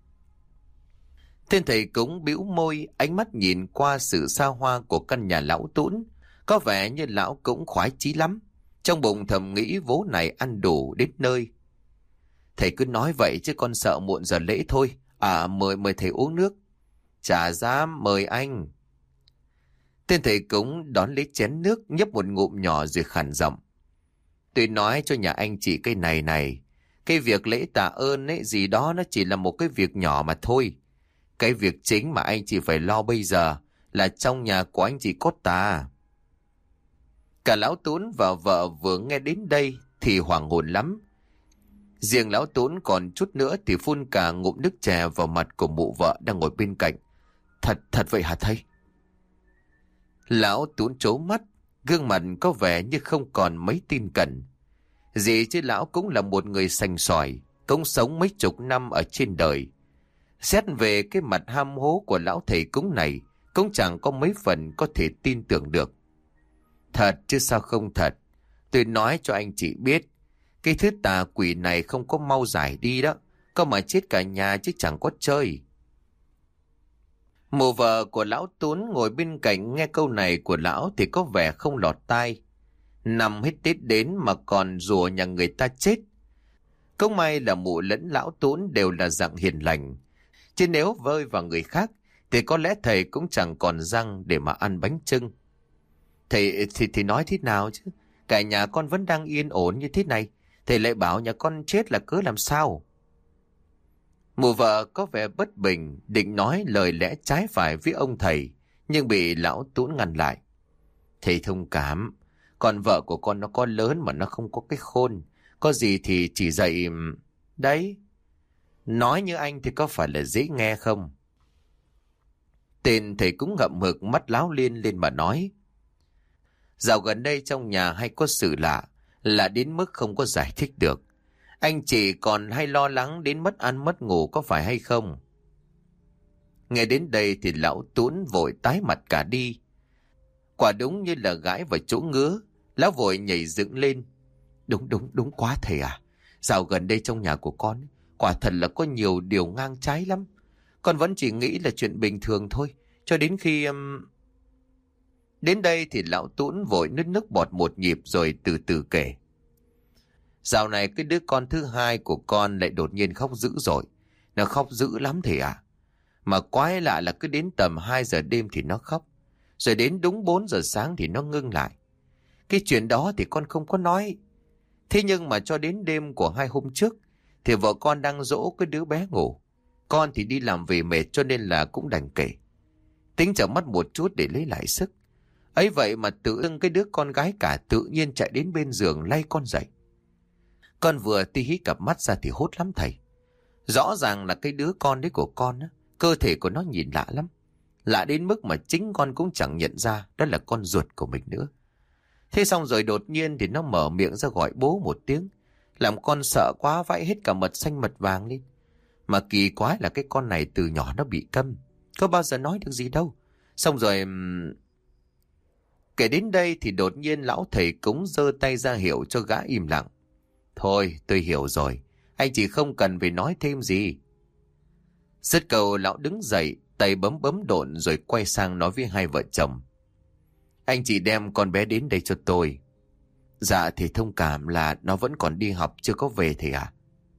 Tên thầy cúng bĩu môi, ánh mắt nhìn qua sự xa hoa của căn nhà lão Tún. Có vẻ như lão cũng khoái chí lắm. Trong bụng thầm nghĩ vố này ăn đủ đến nơi. Thầy cứ nói vậy chứ con sợ muộn giờ lễ thôi. À, mời mời thầy uống nước. Chả dám, mời anh. Tên thầy cúng đón lấy chén nước, nhấp một ngụm nhỏ rồi khàn giọng. Tôi nói cho nhà anh chị cái này này. Cái việc lễ tạ ơn ấy gì đó nó chỉ là một cái việc nhỏ mà thôi. Cái việc chính mà anh chị phải lo bây giờ là trong nhà của anh chị cốt tà. Cả lão Tún và vợ vừa nghe đến đây thì hoảng hồn lắm. Riêng lão Tún còn chút nữa thì phun cả ngụm nước chè vào mặt của mụ vợ đang ngồi bên cạnh. Thật, thật vậy hả thầy? Lão Tún trố mắt, gương mặt có vẻ như không còn mấy tin cẩn. Gì chứ lão cũng là một người sành sỏi, cũng sống mấy chục năm ở trên đời. Xét về cái mặt ham hố của lão thầy cúng này, cũng chẳng có mấy phần có thể tin tưởng được. Thật chứ sao không thật. Tôi nói cho anh chị biết, cái thứ tà quỷ này không có mau giải đi đó. Có mà chết cả nhà chứ chẳng có chơi. Mụ vợ của lão Tún ngồi bên cạnh nghe câu này của lão thì có vẻ không lọt tai. Năm hết Tết đến mà còn rùa nhà người ta chết. Cũng may là mụ lẫn lão Tún đều là dạng hiền lành. Chứ nếu vơi vào người khác thì có lẽ thầy cũng chẳng còn răng để mà ăn bánh chưng. Thầy thì, thì nói thế nào chứ? Cả nhà con vẫn đang yên ổn như thế này. Thầy lại bảo nhà con chết là cớ làm sao? Mụ vợ có vẻ bất bình, định nói lời lẽ trái phải với ông thầy, nhưng bị lão Tún ngăn lại. Thầy thông cảm, con vợ của con nó có lớn mà nó không có cái khôn. Có gì thì chỉ dạy... Đấy, nói như anh thì có phải là dễ nghe không? Tên thầy cũng ngậm hực mắt láo liên lên mà nói. Dạo gần đây trong nhà hay có sự lạ, là đến mức không có giải thích được. Anh chị còn hay lo lắng đến mất ăn mất ngủ có phải hay không? Nghe đến đây thì lão Tún vội tái mặt cả đi. Quả đúng như là gãi vào chỗ ngứa, lão vội nhảy dựng lên. Đúng đúng đúng quá thầy à. Dạo gần đây trong nhà của con, quả thật là có nhiều điều ngang trái lắm. Con vẫn chỉ nghĩ là chuyện bình thường thôi, cho đến khi... Um... Đến đây thì lão Tún vội nứt nước bọt một nhịp rồi từ từ kể. Dạo này cái đứa con thứ hai của con lại đột nhiên khóc dữ rồi. Nó khóc dữ lắm thầy ạ. Mà quái lạ là cứ đến tầm hai giờ đêm thì nó khóc. Rồi đến đúng bốn giờ sáng thì nó ngưng lại. Cái chuyện đó thì con không có nói. Thế nhưng mà cho đến đêm của hai hôm trước thì vợ con đang dỗ cái đứa bé ngủ. Con thì đi làm về mệt cho nên là cũng đành kể. Tính chợp mắt một chút để lấy lại sức. Ấy vậy mà tự dưng cái đứa con gái cả tự nhiên chạy đến bên giường lay con dậy. Con vừa tí hí cặp mắt ra thì hốt lắm thầy. Rõ ràng là cái đứa con đấy của con á, cơ thể của nó nhìn lạ lắm. Lạ đến mức mà chính con cũng chẳng nhận ra đó là con ruột của mình nữa. Thế xong rồi đột nhiên thì nó mở miệng ra gọi bố một tiếng, làm con sợ quá vãi hết cả mật xanh mật vàng lên. Mà kỳ quái là cái con này từ nhỏ nó bị câm, có bao giờ nói được gì đâu. Xong rồi... Kể đến đây thì đột nhiên lão thầy cúng giơ tay ra hiệu cho gã im lặng. Thôi tôi hiểu rồi, anh chỉ không cần phải nói thêm gì. Dứt câu lão đứng dậy, tay bấm bấm độn rồi quay sang nói với hai vợ chồng. Anh chị đem con bé đến đây cho tôi. Dạ thì thông cảm là nó vẫn còn đi học chưa có về thầy à.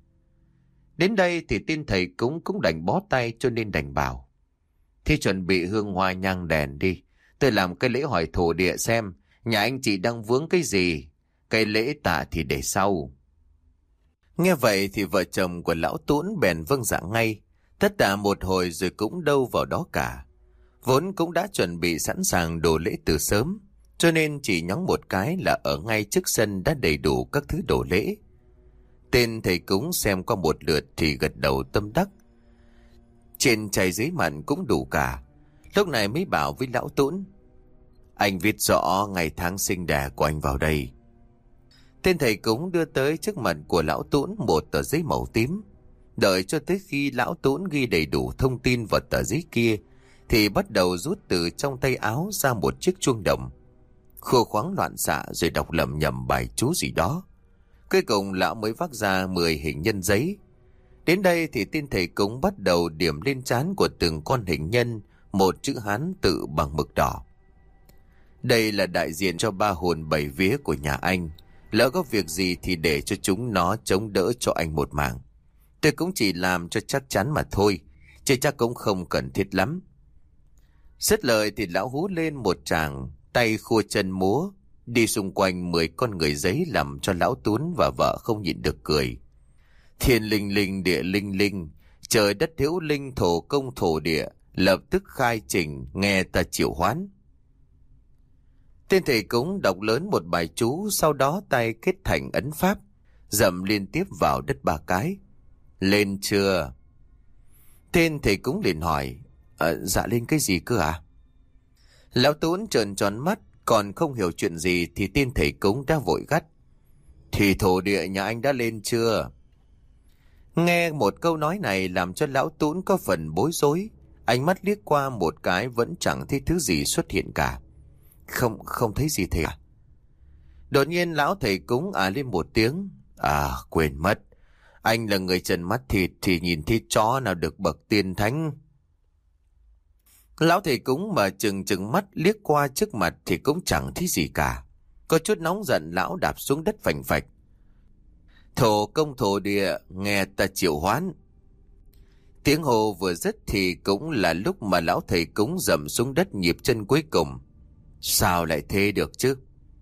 Đến đây thì tin thầy cúng cũng đành bó tay cho nên đành bảo. Thế chuẩn bị hương hoa nhang đèn đi. Tôi làm cái lễ hỏi thổ địa xem nhà anh chị đang vướng cái gì. Cái lễ tạ thì để sau. Nghe vậy thì vợ chồng của lão Tún bèn vâng dạ ngay. Tất cả một hồi rồi cũng đâu vào đó cả. Vốn cũng đã chuẩn bị sẵn sàng đồ lễ từ sớm, cho nên chỉ nhóng một cái là ở ngay trước sân đã đầy đủ các thứ đồ lễ. Tên thầy cúng xem qua một lượt thì gật đầu tâm đắc. Trên chày dưới mặn cũng đủ cả. Lúc này mới bảo với lão Tún. Anh viết rõ ngày tháng sinh đẻ của anh vào đây. Tên thầy cúng đưa tới trước mặt của lão Tún một tờ giấy màu tím. Đợi cho tới khi lão Tún ghi đầy đủ thông tin vào tờ giấy kia thì bắt đầu rút từ trong tay áo ra một chiếc chuông đồng. Khua khoáng loạn xạ rồi đọc lẩm nhẩm bài chú gì đó. Cuối cùng lão mới vác ra mười hình nhân giấy. Đến đây thì tên thầy cúng bắt đầu điểm lên trán của từng con hình nhân một chữ Hán tự bằng mực đỏ. Đây là đại diện cho ba hồn bảy vía của nhà anh. Lỡ có việc gì thì để cho chúng nó chống đỡ cho anh một mạng. Tôi cũng chỉ làm cho chắc chắn mà thôi, chứ chắc cũng không cần thiết lắm. Dứt lời thì lão hú lên một tràng, tay khua chân múa, đi xung quanh mười con người giấy làm cho lão Tún và vợ không nhịn được cười. Thiên linh linh địa linh linh, trời đất hữu linh thổ công thổ địa, lập tức khai trình nghe ta triệu hoán. Tên thầy cúng đọc lớn một bài chú, sau đó tay kết thành ấn pháp, dậm liên tiếp vào đất ba cái. Lên chưa? Tên thầy cúng liền hỏi. À, dạ lên cái gì cơ à? Lão Tún trợn tròn mắt, còn không hiểu chuyện gì thì tên thầy cúng đã vội gắt. Thì thổ địa nhà anh đã lên chưa? Nghe một câu nói này làm cho lão Tún có phần bối rối. Ánh mắt liếc qua một cái vẫn chẳng thấy thứ gì xuất hiện cả. Không, không thấy gì thầy à? Đột nhiên lão thầy cúng à lên một tiếng. À, quên mất. Anh là người trần mắt thịt thì nhìn thấy chó nào được bậc tiên thánh. Lão thầy cúng mà chừng chừng mắt liếc qua trước mặt thì cũng chẳng thấy gì cả. Có chút nóng giận lão đạp xuống đất phành phạch. Thổ công thổ địa, nghe ta triệu hoán. Tiếng hồ vừa dứt thì cũng là lúc mà lão thầy cúng dậm xuống đất nhịp chân cuối cùng. Sao lại thế được chứ?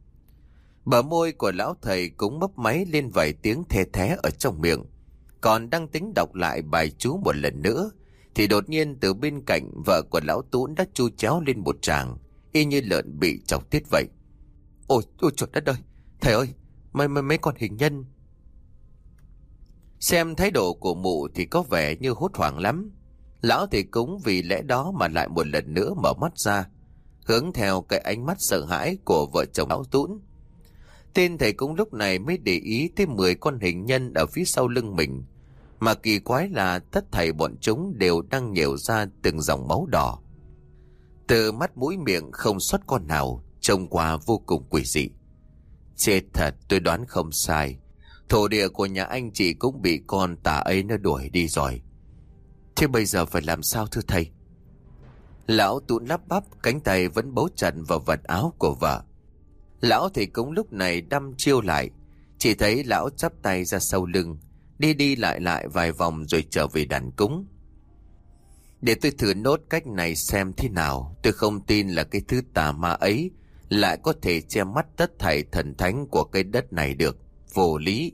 Bờ môi của lão thầy cũng mấp máy lên vài tiếng the thé ở trong miệng. Còn đang tính đọc lại bài chú một lần nữa thì đột nhiên từ bên cạnh vợ của lão Tún đã chu chéo lên một tràng, y như lợn bị chọc tiết vậy. Ôi, ôi trời đất ơi! Thầy ơi! Mấy, mấy, mấy con hình nhân! Xem thái độ của mụ thì có vẻ như hốt hoảng lắm. Lão thầy cúng vì lẽ đó mà lại một lần nữa mở mắt ra, hướng theo cái ánh mắt sợ hãi của vợ chồng lão Tún. Tên thầy cúng lúc này mới để ý tới mười con hình nhân ở phía sau lưng mình. Mà kỳ quái là tất thảy bọn chúng đều đang nhèo ra từng dòng máu đỏ. Từ mắt mũi miệng không sót con nào, trông qua vô cùng quỷ dị. Chết thật, tôi đoán không sai. Thổ địa của nhà anh chị cũng bị con tà ấy nó đuổi đi rồi. Thế bây giờ phải làm sao thưa thầy? Lão Tún lắp bắp, cánh tay vẫn bấu chặt vào vạt áo của vợ. Lão thầy cúng lúc này đăm chiêu lại, chỉ thấy lão chắp tay ra sau lưng, đi đi lại lại vài vòng rồi trở về đàn cúng. Để tôi thử nốt cách này xem thế nào. Tôi không tin là cái thứ tà ma ấy lại có thể che mắt tất thảy thần thánh của cái đất này được. vô lý.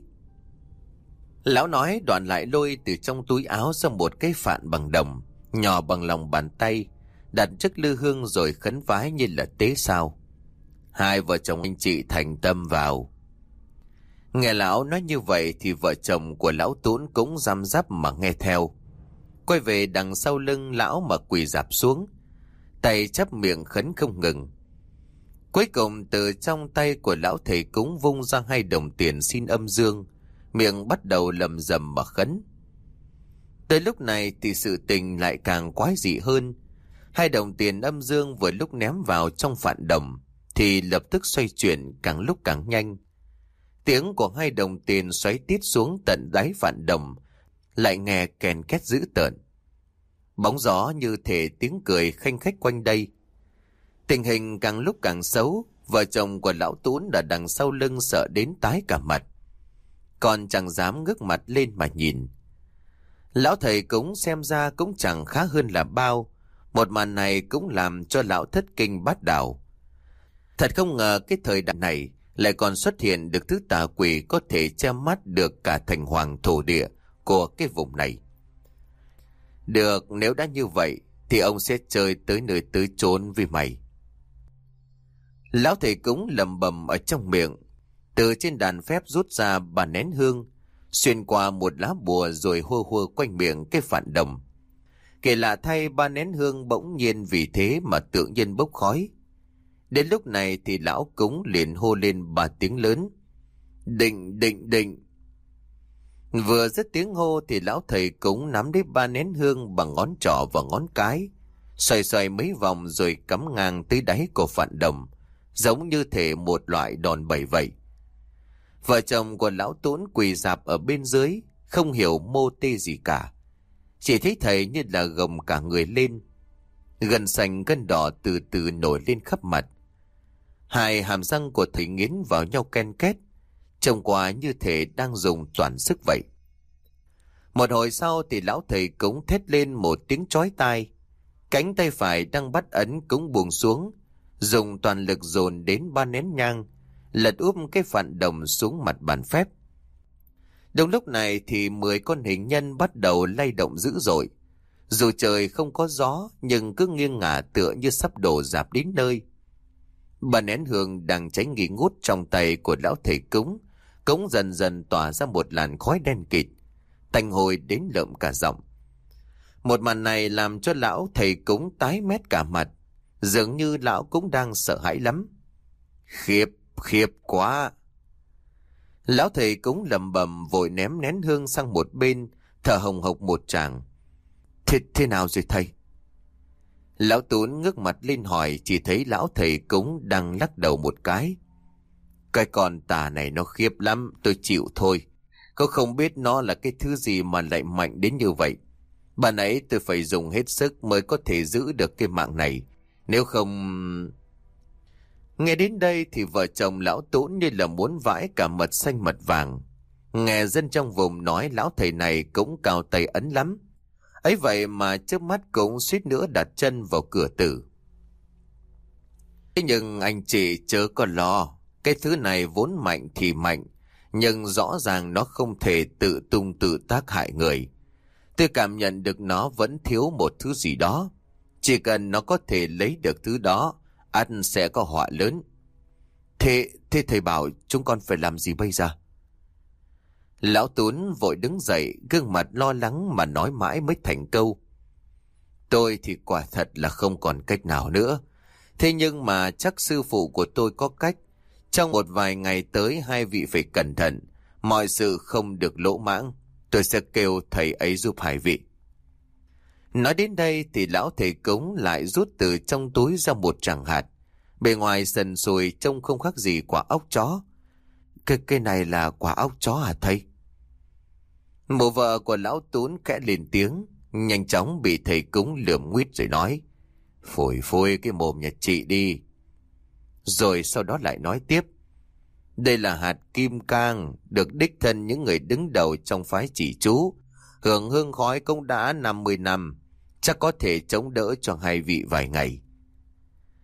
Lão nói đoạn lại lôi từ trong túi áo ra một cái phạn bằng đồng, nhỏ bằng lòng bàn tay, đặt trước lư hương rồi khấn vái như là tế sao. Hai vợ chồng anh chị thành tâm vào. Nghe lão nói như vậy thì vợ chồng của lão Tún cũng răm rắp mà nghe theo. Quay về đằng sau lưng lão mà quỳ rạp xuống, tay chắp miệng khấn không ngừng. Cuối cùng từ trong tay của lão thầy cúng vung ra hai đồng tiền xin âm dương, miệng bắt đầu lầm rầm mà khấn. Tới lúc này thì sự tình lại càng quái dị hơn. Hai đồng tiền âm dương vừa lúc ném vào trong phạn đồng thì lập tức xoay chuyển càng lúc càng nhanh. Tiếng của hai đồng tiền xoáy tít xuống tận đáy phạn đồng, lại nghe kèn két dữ tợn. Bóng gió như thể tiếng cười khanh khách quanh đây. Tình hình càng lúc càng xấu, vợ chồng của lão Tún đã đằng sau lưng sợ đến tái cả mặt, còn chẳng dám ngước mặt lên mà nhìn. Lão thầy cúng xem ra cũng chẳng khá hơn là bao. Một màn này cũng làm cho lão thất kinh bát đảo. Thật không ngờ cái thời đại này lại còn xuất hiện được thứ tà quỷ có thể che mắt được cả thành hoàng thổ địa của cái vùng này. Được, nếu đã như vậy thì ông sẽ chơi tới nơi tới chốn vì mày. Lão thầy cúng lầm bầm ở trong miệng, từ trên đàn phép rút ra ba nén hương, xuyên qua một lá bùa rồi hô hô quanh miệng cái phạn đồng. Kể lạ thay, ba nén hương bỗng nhiên vì thế mà tự nhiên bốc khói. Đến lúc này thì lão cúng liền hô lên ba tiếng lớn: Định, định, định. Vừa dứt tiếng hô thì lão thầy cúng nắm lấy ba nén hương bằng ngón trỏ và ngón cái, xoay xoay mấy vòng rồi cắm ngang tới đáy của phạn đồng, giống như thể một loại đòn bẩy vậy. Vợ chồng của lão Tún quỳ rạp ở bên dưới, không hiểu mô tê gì cả. Chỉ thấy thầy như là gồng cả người lên, gân xanh gân đỏ từ từ nổi lên khắp mặt. Hai hàm răng của thầy nghiến vào nhau ken két, trông qua như thể đang dùng toàn sức vậy. Một hồi sau thì lão thầy cũng thét lên một tiếng chói tai. Cánh tay phải đang bắt ấn cũng buông xuống, dùng toàn lực dồn đến ba nén nhang, lật úp cái phạn đồng xuống mặt bàn phép. Đúng lúc này thì mười con hình nhân bắt đầu lay động dữ dội. Dù trời không có gió nhưng cứ nghiêng ngả tựa như sắp đổ rạp đến nơi. Ba nén hương đang cháy nghi ngút trong tay của lão thầy cúng cũng dần dần tỏa ra một làn khói đen kịt, tanh hôi đến lợm cả giọng. Một màn này làm cho lão thầy cúng tái mét cả mặt, dường như lão cũng đang sợ hãi lắm. Khiếp, khiếp quá! Lão thầy cúng lầm bầm vội ném nén hương sang một bên, thở hồng hộc một tràng. Thế, thế nào rồi thầy? Lão Tún ngước mặt lên hỏi, chỉ thấy lão thầy cúng đang lắc đầu một cái. Cái con tà này nó khiếp lắm, tôi chịu thôi. Có không biết nó là cái thứ gì mà lại mạnh đến như vậy. Bà nãy tôi phải dùng hết sức mới có thể giữ được cái mạng này. Nếu không... Nghe đến đây thì vợ chồng lão Tún như là muốn vãi cả mật xanh mật vàng. Nghe dân trong vùng nói lão thầy này cũng cao tay ấn lắm. Ấy vậy mà trước mắt cũng suýt nữa đặt chân vào cửa tử. Thế nhưng anh chị chớ có lo. Cái thứ này vốn mạnh thì mạnh, nhưng rõ ràng nó không thể tự tung tự tác hại người. Tôi cảm nhận được nó vẫn thiếu một thứ gì đó. Chỉ cần nó có thể lấy được thứ đó, ắt sẽ có họa lớn. Thế, thế thầy bảo chúng con phải làm gì bây giờ? Lão Tún vội đứng dậy, gương mặt lo lắng mà nói mãi mới thành câu. Tôi thì quả thật là không còn cách nào nữa. Thế nhưng mà chắc sư phụ của tôi có cách. Trong một vài ngày tới hai vị phải cẩn thận, mọi sự không được lỗ mãng. Tôi sẽ kêu thầy ấy giúp hai vị. Nói đến đây thì lão thầy cúng lại rút từ trong túi ra một tràng hạt. Bề ngoài sần sùi trông không khác gì quả óc chó. Cái, cái này là quả óc chó hả thầy? Mụ vợ của lão Tún khẽ lên tiếng, nhanh chóng bị thầy cúng lườm nguýt rồi nói. Phủi phủi cái mồm nhà chị đi. Rồi sau đó lại nói tiếp. Đây là hạt kim cang, được đích thân những người đứng đầu trong phái chỉ chú. Hưởng hương khói cũng đã năm mươi năm, chắc có thể chống đỡ cho hai vị vài ngày.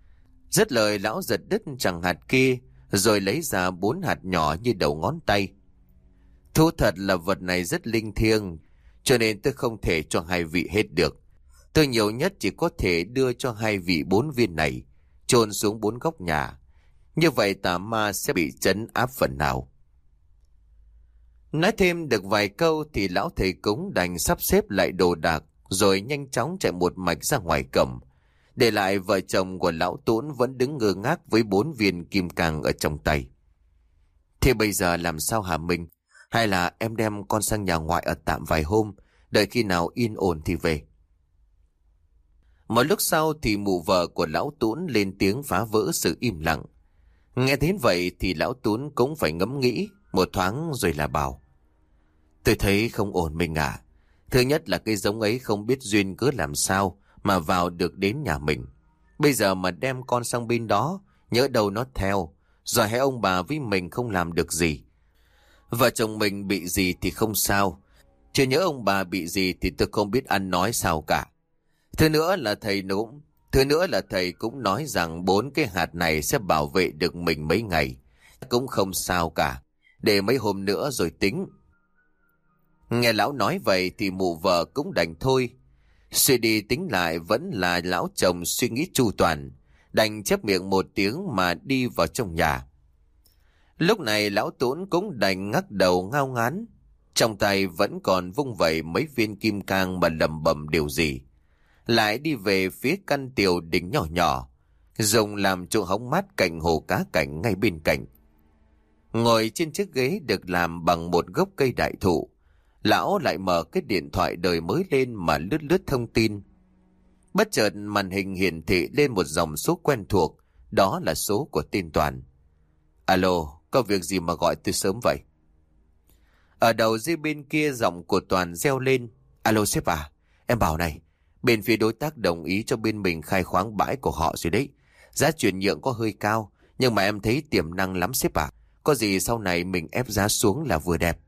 Dứt lời lão giật đứt tràng hạt kia, rồi lấy ra bốn hạt nhỏ như đầu ngón tay. Thú thật là vật này rất linh thiêng, cho nên tôi không thể cho hai vị hết được. Tôi nhiều nhất chỉ có thể đưa cho hai vị bốn viên này, chôn xuống bốn góc nhà. Như vậy tà ma sẽ bị trấn áp phần nào. Nói thêm được vài câu thì lão thầy cúng đành sắp xếp lại đồ đạc, rồi nhanh chóng chạy một mạch ra ngoài cổng, để lại vợ chồng của lão Tún vẫn đứng ngơ ngác với bốn viên kim cang ở trong tay. Thế bây giờ làm sao hả Minh? Hay là em đem con sang nhà ngoại ở tạm vài hôm, đợi khi nào yên ổn thì về? Một lúc sau thì mụ vợ của lão Tún lên tiếng phá vỡ sự im lặng. Nghe đến vậy thì lão Tún cũng phải ngẫm nghĩ một thoáng rồi là bảo: Tôi thấy không ổn Minh à. Thứ nhất là cái giống ấy không biết duyên cớ làm sao mà vào được đến nhà mình. Bây giờ mà đem con sang bên đó, nhỡ đâu nó theo, rồi hai ông bà với mình không làm được gì. Vợ chồng mình bị gì thì không sao, chứ nhớ ông bà bị gì thì tôi không biết ăn nói sao cả. Thứ nữa là thầy cũng Thứ nữa là thầy cũng nói rằng bốn cái hạt này sẽ bảo vệ được mình mấy ngày. Cũng không sao cả, để mấy hôm nữa rồi tính. Nghe lão nói vậy thì mụ vợ cũng đành thôi. Suy đi tính lại vẫn là lão chồng suy nghĩ chu toàn, đành chép miệng một tiếng mà đi vào trong nhà. Lúc này lão Tún cũng đành ngắc đầu ngao ngán, trong tay vẫn còn vung vẩy mấy viên kim cang mà lẩm bẩm điều gì. Lại đi về phía căn tiểu đỉnh nhỏ nhỏ, dùng làm chỗ hóng mát cạnh hồ cá cảnh ngay bên cạnh. Ngồi trên chiếc ghế được làm bằng một gốc cây đại thụ, lão lại mở cái điện thoại đời mới lên mà lướt lướt thông tin. Bất chợt màn hình hiển thị lên một dòng số quen thuộc, đó là số của tên Toàn. Alo, có việc gì mà gọi tôi sớm vậy? Ở đầu dây bên kia giọng của Toàn reo lên. Alo sếp à, em bảo này, bên phía đối tác đồng ý cho bên mình khai khoáng bãi của họ rồi đấy. Giá chuyển nhượng có hơi cao, nhưng mà em thấy tiềm năng lắm sếp à. Có gì sau này mình ép giá xuống là vừa đẹp.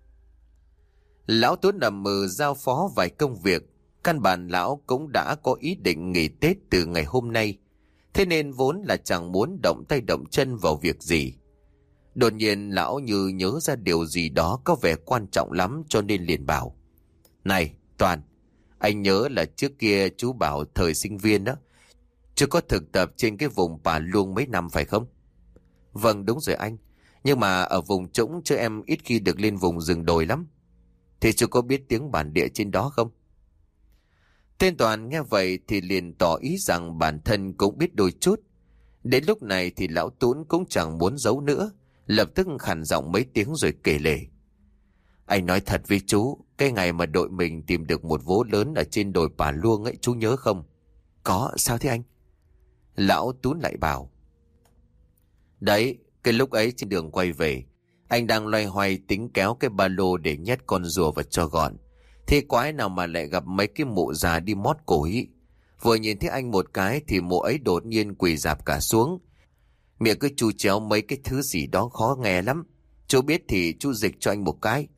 Lão Tuấn nằm mơ giao phó vài công việc. Căn bản lão cũng đã có ý định nghỉ Tết từ ngày hôm nay, thế nên vốn là chẳng muốn động tay động chân vào việc gì. Đột nhiên lão như nhớ ra điều gì đó có vẻ quan trọng lắm, cho nên liền bảo: Này Toàn, anh nhớ là trước kia chú bảo thời sinh viên đó, chú có thực tập trên cái vùng Pà Luông mấy năm phải không? Vâng đúng rồi anh, nhưng mà ở vùng trũng chứ em ít khi được lên vùng rừng đồi lắm. Thì chú có biết tiếng bản địa trên đó không? Tên Toàn nghe vậy thì liền tỏ ý rằng bản thân cũng biết đôi chút. Đến lúc này thì lão Tún cũng chẳng muốn giấu nữa, lập tức khàn giọng mấy tiếng rồi kể lể. Anh nói thật với chú, cái ngày mà đội mình tìm được một vố lớn ở trên đồi Pà Luông ấy, chú nhớ không? Có, sao thế anh? Lão Tún lại bảo: Đấy, cái lúc ấy trên đường quay về, anh đang loay hoay tính kéo cái ba lô để nhét con rùa vào cho gọn. Thế quái nào mà lại gặp mấy cái mụ già đi mót cổ ý. Vừa nhìn thấy anh một cái thì mụ ấy đột nhiên quỳ rạp cả xuống, miệng cứ chu chéo mấy cái thứ gì đó khó nghe lắm. Chú biết thì chú dịch cho anh một cái.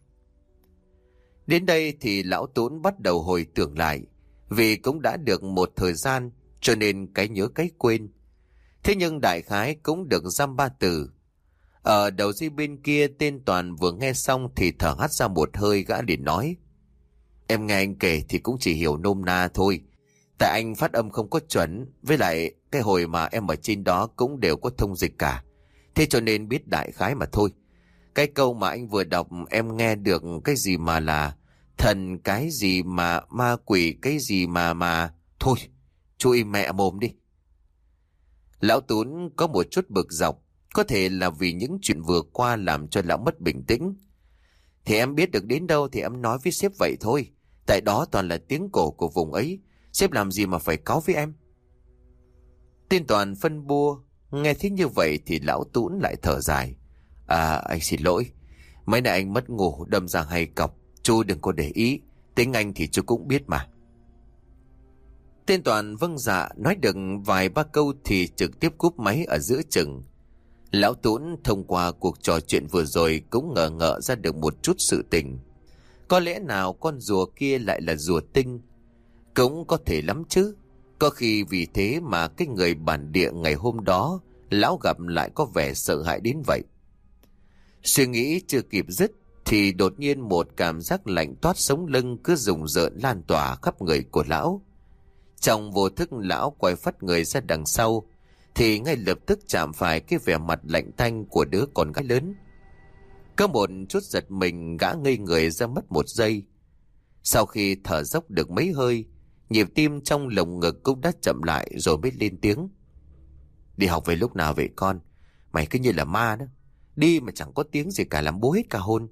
Đến đây thì lão Tún bắt đầu hồi tưởng lại, vì cũng đã được một thời gian cho nên cái nhớ cái quên. Thế nhưng đại khái cũng được dăm ba từ. Ở đầu dây bên kia tên Toàn vừa nghe xong thì thở hắt ra một hơi, gã liền nói: Em nghe anh kể thì cũng chỉ hiểu nôm na thôi. Tại anh phát âm không có chuẩn, với lại cái hồi mà em ở trên đó cũng đều có thông dịch cả. Thế cho nên biết đại khái mà thôi. Cái câu mà anh vừa đọc em nghe được cái gì mà là thần cái gì mà ma quỷ cái gì mà mà... Thôi, chú im mẹ mồm đi. Lão Tún có một chút bực dọc, có thể là vì những chuyện vừa qua làm cho lão mất bình tĩnh. Thì em biết được đến đâu thì em nói với sếp vậy thôi. Tại đó toàn là tiếng cổ của vùng ấy, sếp làm gì mà phải cáu với em. Tên Toàn phân bua. Nghe thấy như vậy thì lão Tún lại thở dài. À anh xin lỗi, mấy nay anh mất ngủ đâm ra hay cọc, chú đừng có để ý. Tiếng Anh thì chú cũng biết mà. Tên Toàn vâng dạ, nói được vài ba câu thì trực tiếp cúp máy ở giữa chừng. Lão Tún thông qua cuộc trò chuyện vừa rồi cũng ngờ ngợ ra được một chút sự tình. Có lẽ nào con rùa kia lại là rùa tinh? Cũng có thể lắm chứ. Có khi vì thế mà cái người bản địa ngày hôm đó lão gặp lại có vẻ sợ hãi đến vậy. Suy nghĩ chưa kịp dứt thì đột nhiên một cảm giác lạnh toát sống lưng cứ rùng rợn lan tỏa khắp người của lão. Trong vô thức lão quay phắt người ra đằng sau, thì ngay lập tức chạm phải cái vẻ mặt lạnh tanh của đứa con gái lớn. Có một chút giật mình, gã ngây người ra mất một giây. Sau khi thở dốc được mấy hơi, nhịp tim trong lồng ngực cũng đã chậm lại rồi mới lên tiếng. Đi học về lúc nào vậy con? Mày cứ như là ma đó. Đi mà chẳng có tiếng gì cả, làm bố hết cả hồn.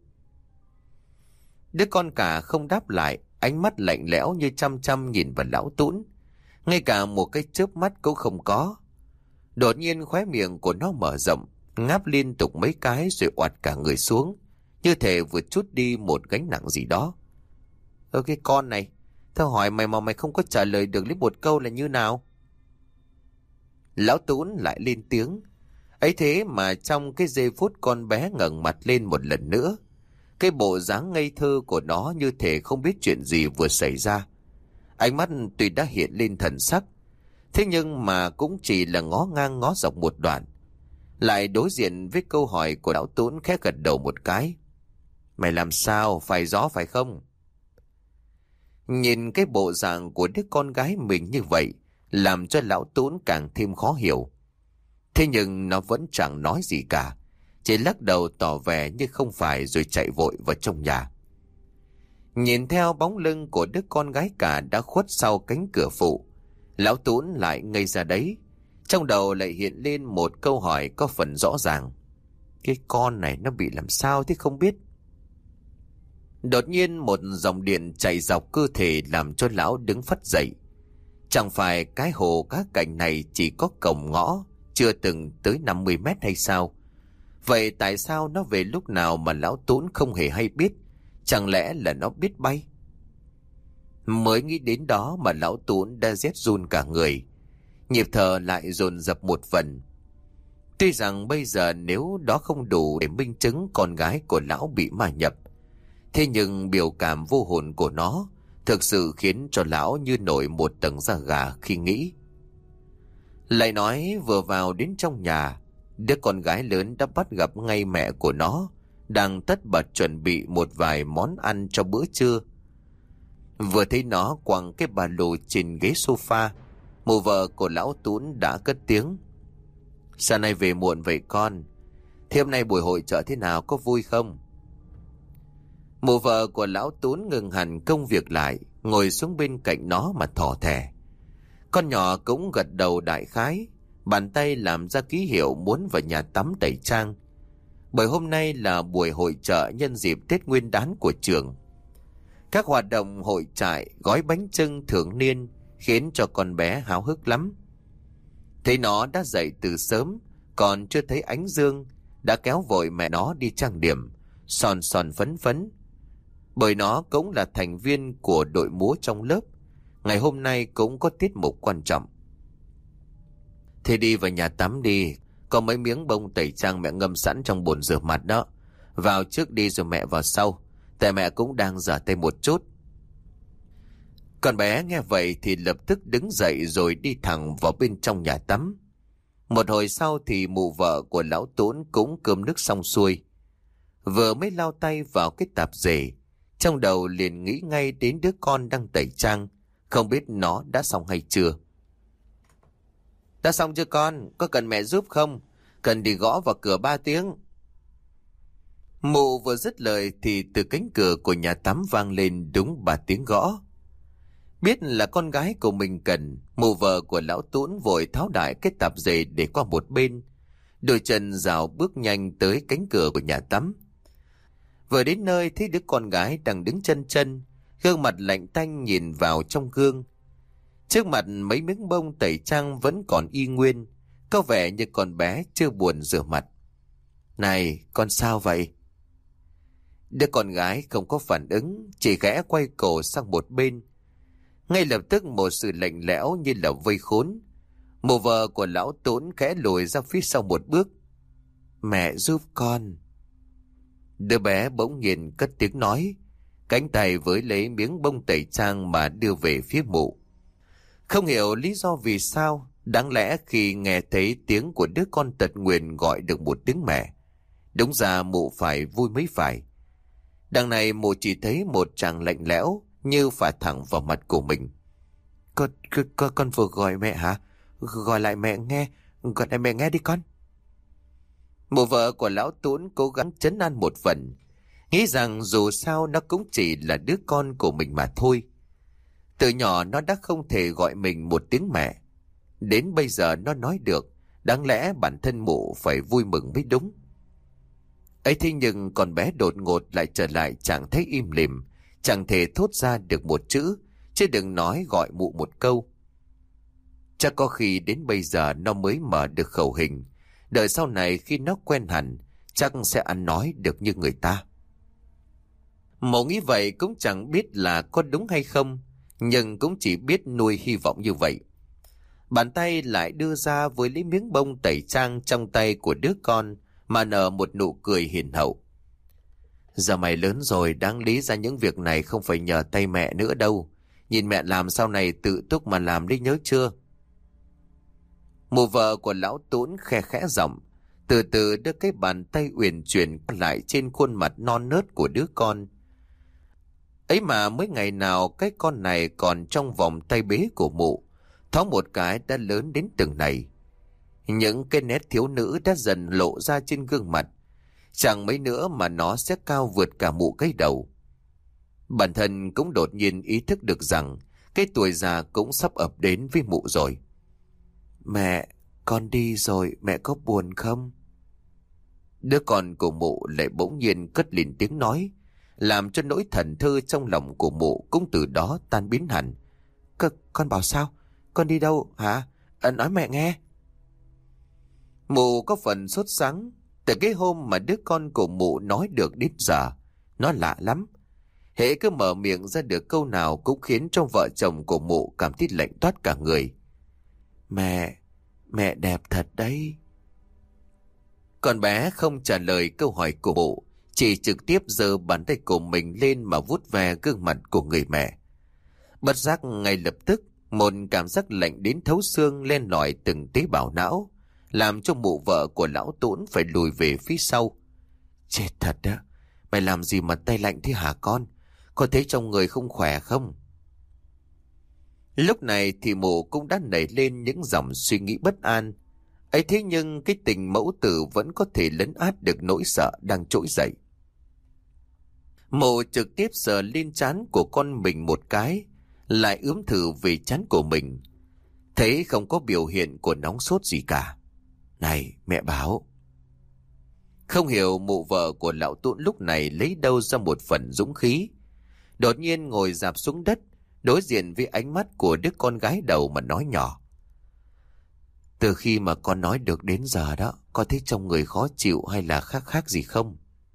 Đứa con cả không đáp lại, ánh mắt lạnh lẽo như chăm chăm nhìn vào lão Tún. Ngay cả một cái chớp mắt cũng không có. Đột nhiên khóe miệng của nó mở rộng, ngáp liên tục mấy cái rồi oặt cả người xuống, như thể vừa trút đi một gánh nặng gì đó. Ơ cái con này, tao hỏi mày mà mày không có trả lời được lấy một câu là như nào? Lão Tún lại lên tiếng. Ấy thế mà trong cái giây phút con bé ngẩng mặt lên một lần nữa, cái bộ dáng ngây thơ của nó như thể không biết chuyện gì vừa xảy ra. Ánh mắt tuy đã hiện lên thần sắc, thế nhưng mà cũng chỉ là ngó ngang ngó dọc một đoạn. Lại đối diện với câu hỏi của lão Tún, khẽ gật đầu một cái. Mày làm sao? Phải gió phải không? Nhìn cái bộ dạng của đứa con gái mình như vậy, làm cho lão Tún càng thêm khó hiểu. Thế nhưng nó vẫn chẳng nói gì cả, chỉ lắc đầu tỏ vẻ như không phải rồi chạy vội vào trong nhà. Nhìn theo bóng lưng của đứa con gái cả đã khuất sau cánh cửa phụ, lão Tún lại ngây ra đấy. Trong đầu lại hiện lên một câu hỏi có phần rõ ràng. Cái con này nó bị làm sao thế không biết? Đột nhiên một dòng điện chạy dọc cơ thể làm cho lão đứng phắt dậy. Chẳng phải cái hồ cá cảnh này chỉ có cổng ngõ, chưa từng tới năm mươi mét hay sao? Vậy tại sao nó về lúc nào mà lão Tún không hề hay biết? Chẳng lẽ là nó biết bay? Mới nghĩ đến đó mà lão Tún đã rét run cả người. Nhịp thở lại dồn dập một phần. Tuy rằng bây giờ nếu đó không đủ để minh chứng con gái của lão bị ma nhập, thế nhưng biểu cảm vô hồn của nó thực sự khiến cho lão như nổi một tầng da gà khi nghĩ. Lại nói vừa vào đến trong nhà, đứa con gái lớn đã bắt gặp ngay mẹ của nó đang tất bật chuẩn bị một vài món ăn cho bữa trưa. Vừa thấy nó quẳng cái ba lô trên ghế sofa, mụ vợ của lão Tún đã cất tiếng. Sao nay về muộn vậy con? Thế hôm nay buổi hội chợ thế nào, có vui không? Mụ vợ của lão Tún ngừng hẳn công việc lại, ngồi xuống bên cạnh nó mà thỏ thẻ. Con nhỏ cũng gật đầu đại khái, bàn tay làm ra ký hiệu muốn vào nhà tắm tẩy trang. Bởi hôm nay là buổi hội chợ nhân dịp Tết Nguyên đán của trường. Các hoạt động hội trại, gói bánh chưng thường niên khiến cho con bé háo hức lắm. Thấy nó đã dậy từ sớm, còn chưa thấy ánh dương, đã kéo vội mẹ nó đi trang điểm, son son phấn phấn. Bởi nó cũng là thành viên của đội múa trong lớp, ngày hôm nay cũng có tiết mục quan trọng. Thế đi vào nhà tắm đi, có mấy miếng bông tẩy trang mẹ ngâm sẵn trong bồn rửa mặt đó. Vào trước đi rồi mẹ vào sau, tại mẹ cũng đang rửa tay một chút. Con bé nghe vậy thì lập tức đứng dậy rồi đi thẳng vào bên trong nhà tắm. Một hồi sau thì mụ vợ của lão Tún cũng cơm nước xong xuôi. Vừa mới lao tay vào cái tạp dề, trong đầu liền nghĩ ngay đến đứa con đang tẩy trang, không biết nó đã xong hay chưa. Đã xong chưa con? Có cần mẹ giúp không? Cần đi gõ vào cửa ba tiếng. Mụ vừa dứt lời thì từ cánh cửa của nhà tắm vang lên đúng ba tiếng gõ. Biết là con gái của mình cần, mụ vợ của lão Tún vội tháo đại cái tạp dề để qua một bên, đôi chân rào bước nhanh tới cánh cửa của nhà tắm. Vừa đến nơi thấy đứa con gái đang đứng chân chân, gương mặt lạnh tanh nhìn vào trong gương. Trước mặt mấy miếng bông tẩy trang vẫn còn y nguyên, có vẻ như con bé chưa buồn rửa mặt. Này, con sao vậy? Đứa con gái không có phản ứng, chỉ khẽ quay cổ sang một bên. Ngay lập tức một sự lạnh lẽo như là vây khốn. Mụ vợ của lão Tún khẽ lùi ra phía sau một bước. Mẹ giúp con. Đứa bé bỗng nhiên cất tiếng nói, cánh tay với lấy miếng bông tẩy trang mà đưa về phía mụ. Không hiểu lý do vì sao, đáng lẽ khi nghe thấy tiếng của đứa con tật nguyền gọi được một tiếng mẹ, đúng ra mụ phải vui mới phải. Đằng này mụ chỉ thấy một chàng lạnh lẽo như phả thẳng vào mặt của mình. Con, con, con vừa gọi mẹ hả? Gọi lại mẹ nghe, gọi lại mẹ nghe đi con. Mụ vợ của lão Tún cố gắng trấn an một phần, nghĩ rằng dù sao nó cũng chỉ là đứa con của mình mà thôi. Từ nhỏ nó đã không thể gọi mình một tiếng mẹ. Đến bây giờ nó nói được, đáng lẽ bản thân mụ phải vui mừng mới đúng. Ấy thế nhưng con bé đột ngột lại trở lại chẳng thấy im lìm, chẳng thể thốt ra được một chữ, chứ đừng nói gọi mụ một câu. Chắc có khi đến bây giờ nó mới mở được khẩu hình, đợi sau này khi nó quen hẳn, chắc sẽ ăn nói được như người ta. Mụ nghĩ vậy cũng chẳng biết là có đúng hay không, nhưng cũng chỉ biết nuôi hy vọng như vậy. Bàn tay lại đưa ra với lấy miếng bông tẩy trang trong tay của đứa con mà nở một nụ cười hiền hậu. Giờ mày lớn rồi, đáng lý ra những việc này không phải nhờ tay mẹ nữa đâu. Nhìn mẹ làm sau này tự túc mà làm đấy, nhớ chưa? Mụ vợ của lão Tún khe khẽ giọng, từ từ đưa cái bàn tay uyển chuyển lại trên khuôn mặt non nớt của đứa con. Ấy mà mấy ngày nào cái con này còn trong vòng tay bế của mụ, thoáng một cái đã lớn đến từng này. Những cái nét thiếu nữ đã dần lộ ra trên gương mặt, chẳng mấy nữa mà nó sẽ cao vượt cả mụ cái đầu. Bản thân cũng đột nhiên ý thức được rằng cái tuổi già cũng sắp ập đến với mụ rồi. Mẹ, con đi rồi, mẹ có buồn không? Đứa con của mụ lại bỗng nhiên cất lên tiếng nói, làm cho nỗi thần thơ trong lòng của mụ cũng từ đó tan biến hẳn. C- con bảo sao? Con đi đâu hả? À, nói mẹ nghe. Mụ có phần sốt sắng. Từ cái hôm mà đứa con của mụ nói được đến giờ, nó lạ lắm. Hễ cứ mở miệng ra được câu nào cũng khiến cho vợ chồng của mụ cảm thấy lạnh toát cả người. Mẹ, mẹ đẹp thật đấy. Con bé không trả lời câu hỏi của mụ, chỉ trực tiếp giơ bàn tay của mình lên mà vuốt ve gương mặt của người mẹ. Bất giác ngay lập tức, một cảm giác lạnh đến thấu xương len lỏi từng tế bào não, làm cho mụ vợ của lão Tún phải lùi về phía sau. Chết thật đó, mày làm gì mà tay lạnh thế hả con? Con thấy trong người không khỏe không? Lúc này thì mụ cũng đã nảy lên những dòng suy nghĩ bất an. Ấy thế nhưng cái tình mẫu tử vẫn có thể lấn át được nỗi sợ đang trỗi dậy. Mụ trực tiếp sờ lên trán của con mình một cái, lại ướm thử về trán của mình. Thấy không có biểu hiện của nóng sốt gì cả. Này, mẹ báo. Không hiểu mụ vợ của lão Tún lúc này lấy đâu ra một phần dũng khí. Đột nhiên ngồi dạp xuống đất, đối diện với ánh mắt của đứa con gái đầu mà nói nhỏ. Từ khi mà con nói được đến giờ đó, con thấy trong người khó chịu hay là khác khác gì không?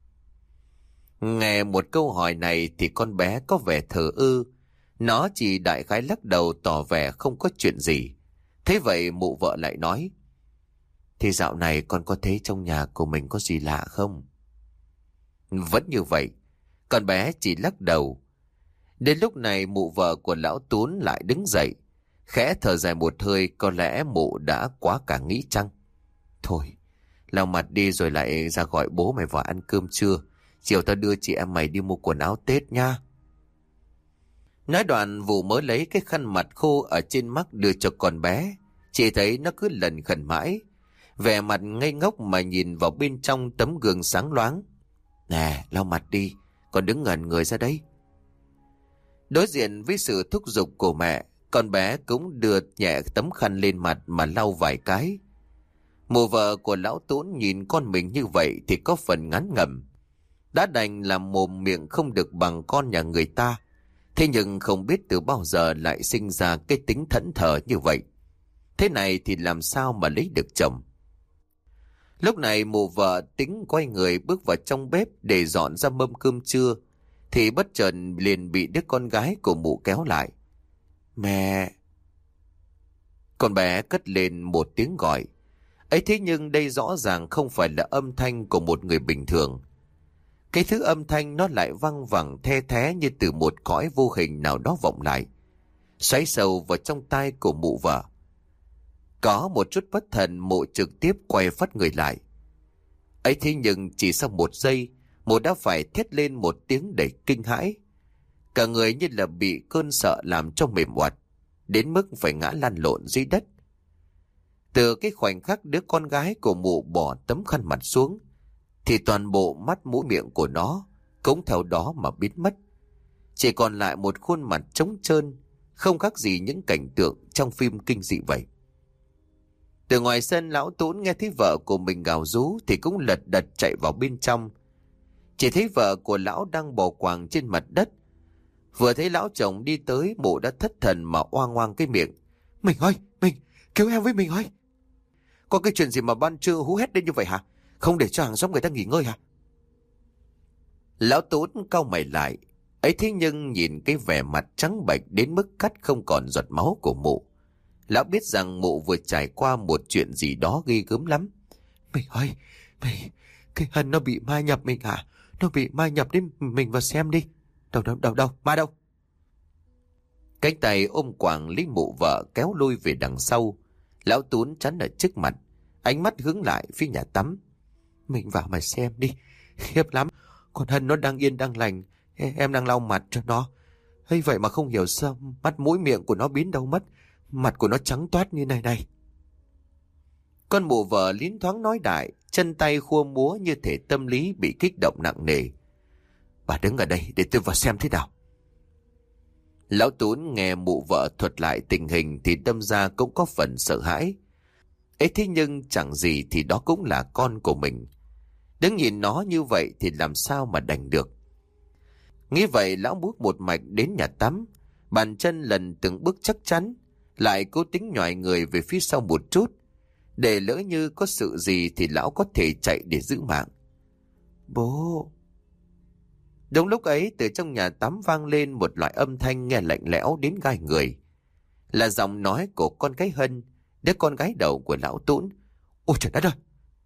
Nghe một câu hỏi này thì con bé có vẻ thờ ơ. Nó chỉ đại khái lắc đầu tỏ vẻ không có chuyện gì. Thế vậy mụ vợ lại nói. Thì dạo này con có thấy trong nhà của mình có gì lạ không? Vẫn như vậy, con bé chỉ lắc đầu. Đến lúc này mụ vợ của lão Tún lại đứng dậy, khẽ thở dài một hơi, có lẽ mụ đã quá cả nghĩ chăng. Thôi, lau mặt đi rồi lại ra gọi bố mày vào ăn cơm trưa. Chiều tao đưa chị em mày đi mua quần áo Tết nha. Nói đoạn Vũ mới lấy cái khăn mặt khô ở trên mắt đưa cho con bé. Chỉ thấy nó cứ lần khẩn mãi, vẻ mặt ngây ngốc mà nhìn vào bên trong tấm gương sáng loáng. Nè, lau mặt đi, con đứng ngẩn người ra đấy. Đối diện với sự thúc giục của mẹ, con bé cũng đưa nhẹ tấm khăn lên mặt mà lau vài cái. Mụ vợ của lão Tún nhìn con mình như vậy thì có phần ngán ngẩm. Đã đành làm mồm miệng không được bằng con nhà người ta, thế nhưng không biết từ bao giờ lại sinh ra cái tính thẫn thờ như vậy. Thế này thì làm sao mà lấy được chồng? Lúc này mụ vợ tính quay người bước vào trong bếp để dọn ra mâm cơm trưa, thì bất chợt liền bị đứa con gái của mụ kéo lại. Mẹ! Con bé cất lên một tiếng gọi. Ấy thế nhưng đây rõ ràng không phải là âm thanh của một người bình thường. Cái thứ âm thanh nó lại văng vẳng the thé như từ một cõi vô hình nào đó vọng lại, xoáy sâu vào trong tai của mụ vợ. Có một chút bất thần, mụ trực tiếp quay phát người lại. Ấy thế nhưng chỉ sau một giây, Mụ đã phải thét lên một tiếng đầy kinh hãi. Cả người như là bị cơn sợ làm cho mềm oặt, đến mức phải ngã lăn lộn dưới đất. Từ cái khoảnh khắc đứa con gái của mụ bỏ tấm khăn mặt xuống, thì toàn bộ mắt mũi miệng của nó cũng theo đó mà biến mất. Chỉ còn lại một khuôn mặt trống trơn, không khác gì những cảnh tượng trong phim kinh dị vậy. Từ ngoài sân, lão Tún nghe thấy vợ của mình gào rú thì cũng lật đật chạy vào bên trong. Chỉ thấy vợ của lão đang bò quàng trên mặt đất. Vừa thấy lão chồng đi tới, mụ đã thất thần mà oang oang cái miệng. Mình ơi, mình, cứu em với mình ơi. Có cái chuyện gì mà ban trưa hú hét lên như vậy hả? Không để cho hàng xóm người ta nghỉ ngơi hả? Lão Tún cau mày lại. Ấy thế nhưng nhìn cái vẻ mặt trắng bệch đến mức cắt không còn giọt máu của mụ, lão biết rằng mụ vừa trải qua một chuyện gì đó ghê gớm lắm. Mình ơi, mình, cái Hân nó bị ma nhập mình hả? Nó bị ma nhập đến mình vào xem đi. Đâu đâu đâu đâu, ma đâu? Cánh tay ôm quàng lấy mụ vợ kéo lui về đằng sau. Lão Tún chắn ở trước mặt, ánh mắt hướng lại phía nhà tắm. Mình vào mà xem đi, khiếp lắm. Còn Hân nó đang yên đang lành, em đang lau mặt cho nó. Hay vậy mà không hiểu sao mắt mũi miệng của nó biến đâu mất. Mặt của nó trắng toát như này này. Con mụ vợ lín thoáng nói đại, chân tay khua múa như thể tâm lý bị kích động nặng nề. Bà đứng ở đây để tôi vào xem thế nào. Lão Tún nghe mụ vợ thuật lại tình hình thì đâm ra cũng có phần sợ hãi. Ấy thế nhưng chẳng gì thì đó cũng là con của mình. Đứng nhìn nó như vậy thì làm sao mà đành được. Nghĩ vậy, lão bước một mạch đến nhà tắm, bàn chân lần từng bước chắc chắn, lại cố tính nhòi người về phía sau một chút, để lỡ như có sự gì thì lão có thể chạy để giữ mạng. Bố! Đúng lúc ấy, từ trong nhà tắm vang lên một loại âm thanh nghe lạnh lẽo đến gai người. Là giọng nói của con gái Hân, đứa con gái đầu của lão Tún. Ôi trời đất ơi!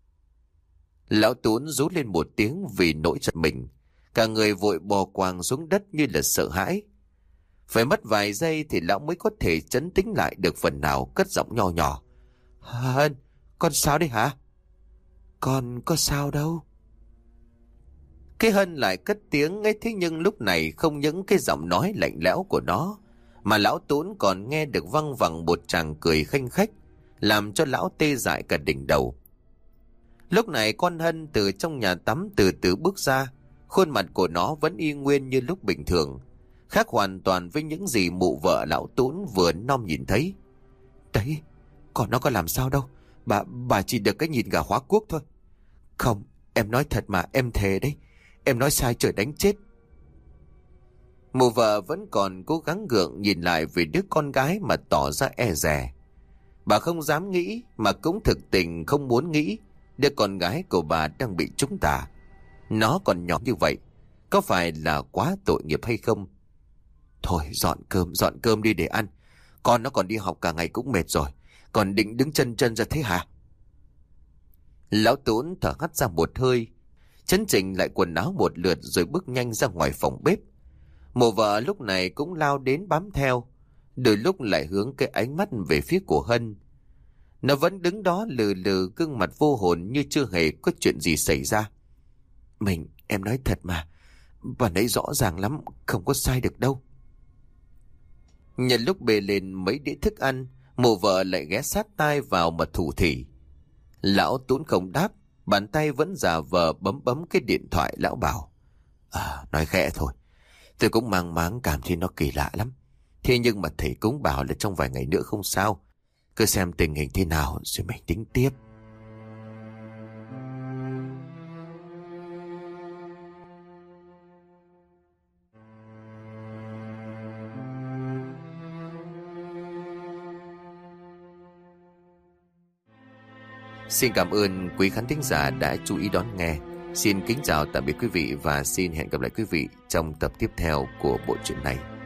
Lão Tún rú lên một tiếng vì nỗi giật mình. Cả người vội bò quàng xuống đất như là sợ hãi. Phải mất vài giây thì lão mới có thể trấn tĩnh lại được phần nào, cất giọng nhỏ nhỏ. Hân, con sao đấy hả? Con có sao đâu. Cái Hân lại cất tiếng ấy, thế nhưng lúc này không những cái giọng nói lạnh lẽo của nó, mà lão Tún còn nghe được văng vẳng một tràng cười khanh khách, làm cho lão tê dại cả đỉnh đầu. Lúc này con Hân từ trong nhà tắm từ từ bước ra, khuôn mặt của nó vẫn y nguyên như lúc bình thường, khác hoàn toàn với những gì mụ vợ lão Tún vừa nom nhìn thấy. Đấy, còn nó có làm sao đâu, bà bà chỉ được cái nhìn gà hóa cuốc thôi. Không, em nói thật mà, em thề đấy, em nói sai trời đánh chết. Mụ vợ vẫn còn cố gắng gượng nhìn lại về đứa con gái mà tỏ ra e dè. Bà không dám nghĩ mà cũng thực tình không muốn nghĩ đứa con gái của bà đang bị trúng tà. Nó còn nhỏ như vậy, có phải là quá tội nghiệp hay không? Thôi dọn cơm, dọn cơm đi để ăn. Con nó còn đi học cả ngày cũng mệt rồi, còn định đứng chân chân ra thế hả? Lão Tún thở hắt ra một hơi, chấn chỉnh lại quần áo một lượt rồi bước nhanh ra ngoài phòng bếp. Mụ vợ lúc này cũng lao đến bám theo, đôi lúc lại hướng cái ánh mắt về phía của Hân. Nó vẫn đứng đó lừ lừ, gương mặt vô hồn như chưa hề có chuyện gì xảy ra. Mình, em nói thật mà, bà nãy rõ ràng lắm, không có sai được đâu. Nhân lúc bê lên mấy đĩa thức ăn, mụ vợ lại ghé sát tai vào mà thủ thỉ. Lão Tún không đáp, bàn tay vẫn giả vờ bấm bấm cái điện thoại. Lão bảo, à, nói khẽ thôi, tôi cũng mang máng cảm thấy nó kỳ lạ lắm. Thế nhưng mà thầy cũng bảo là trong vài ngày nữa không sao, cứ xem tình hình thế nào rồi mình tính tiếp. Xin cảm ơn quý khán thính giả đã chú ý đón nghe. Xin kính chào tạm biệt quý vị và xin hẹn gặp lại quý vị trong tập tiếp theo của bộ truyện này.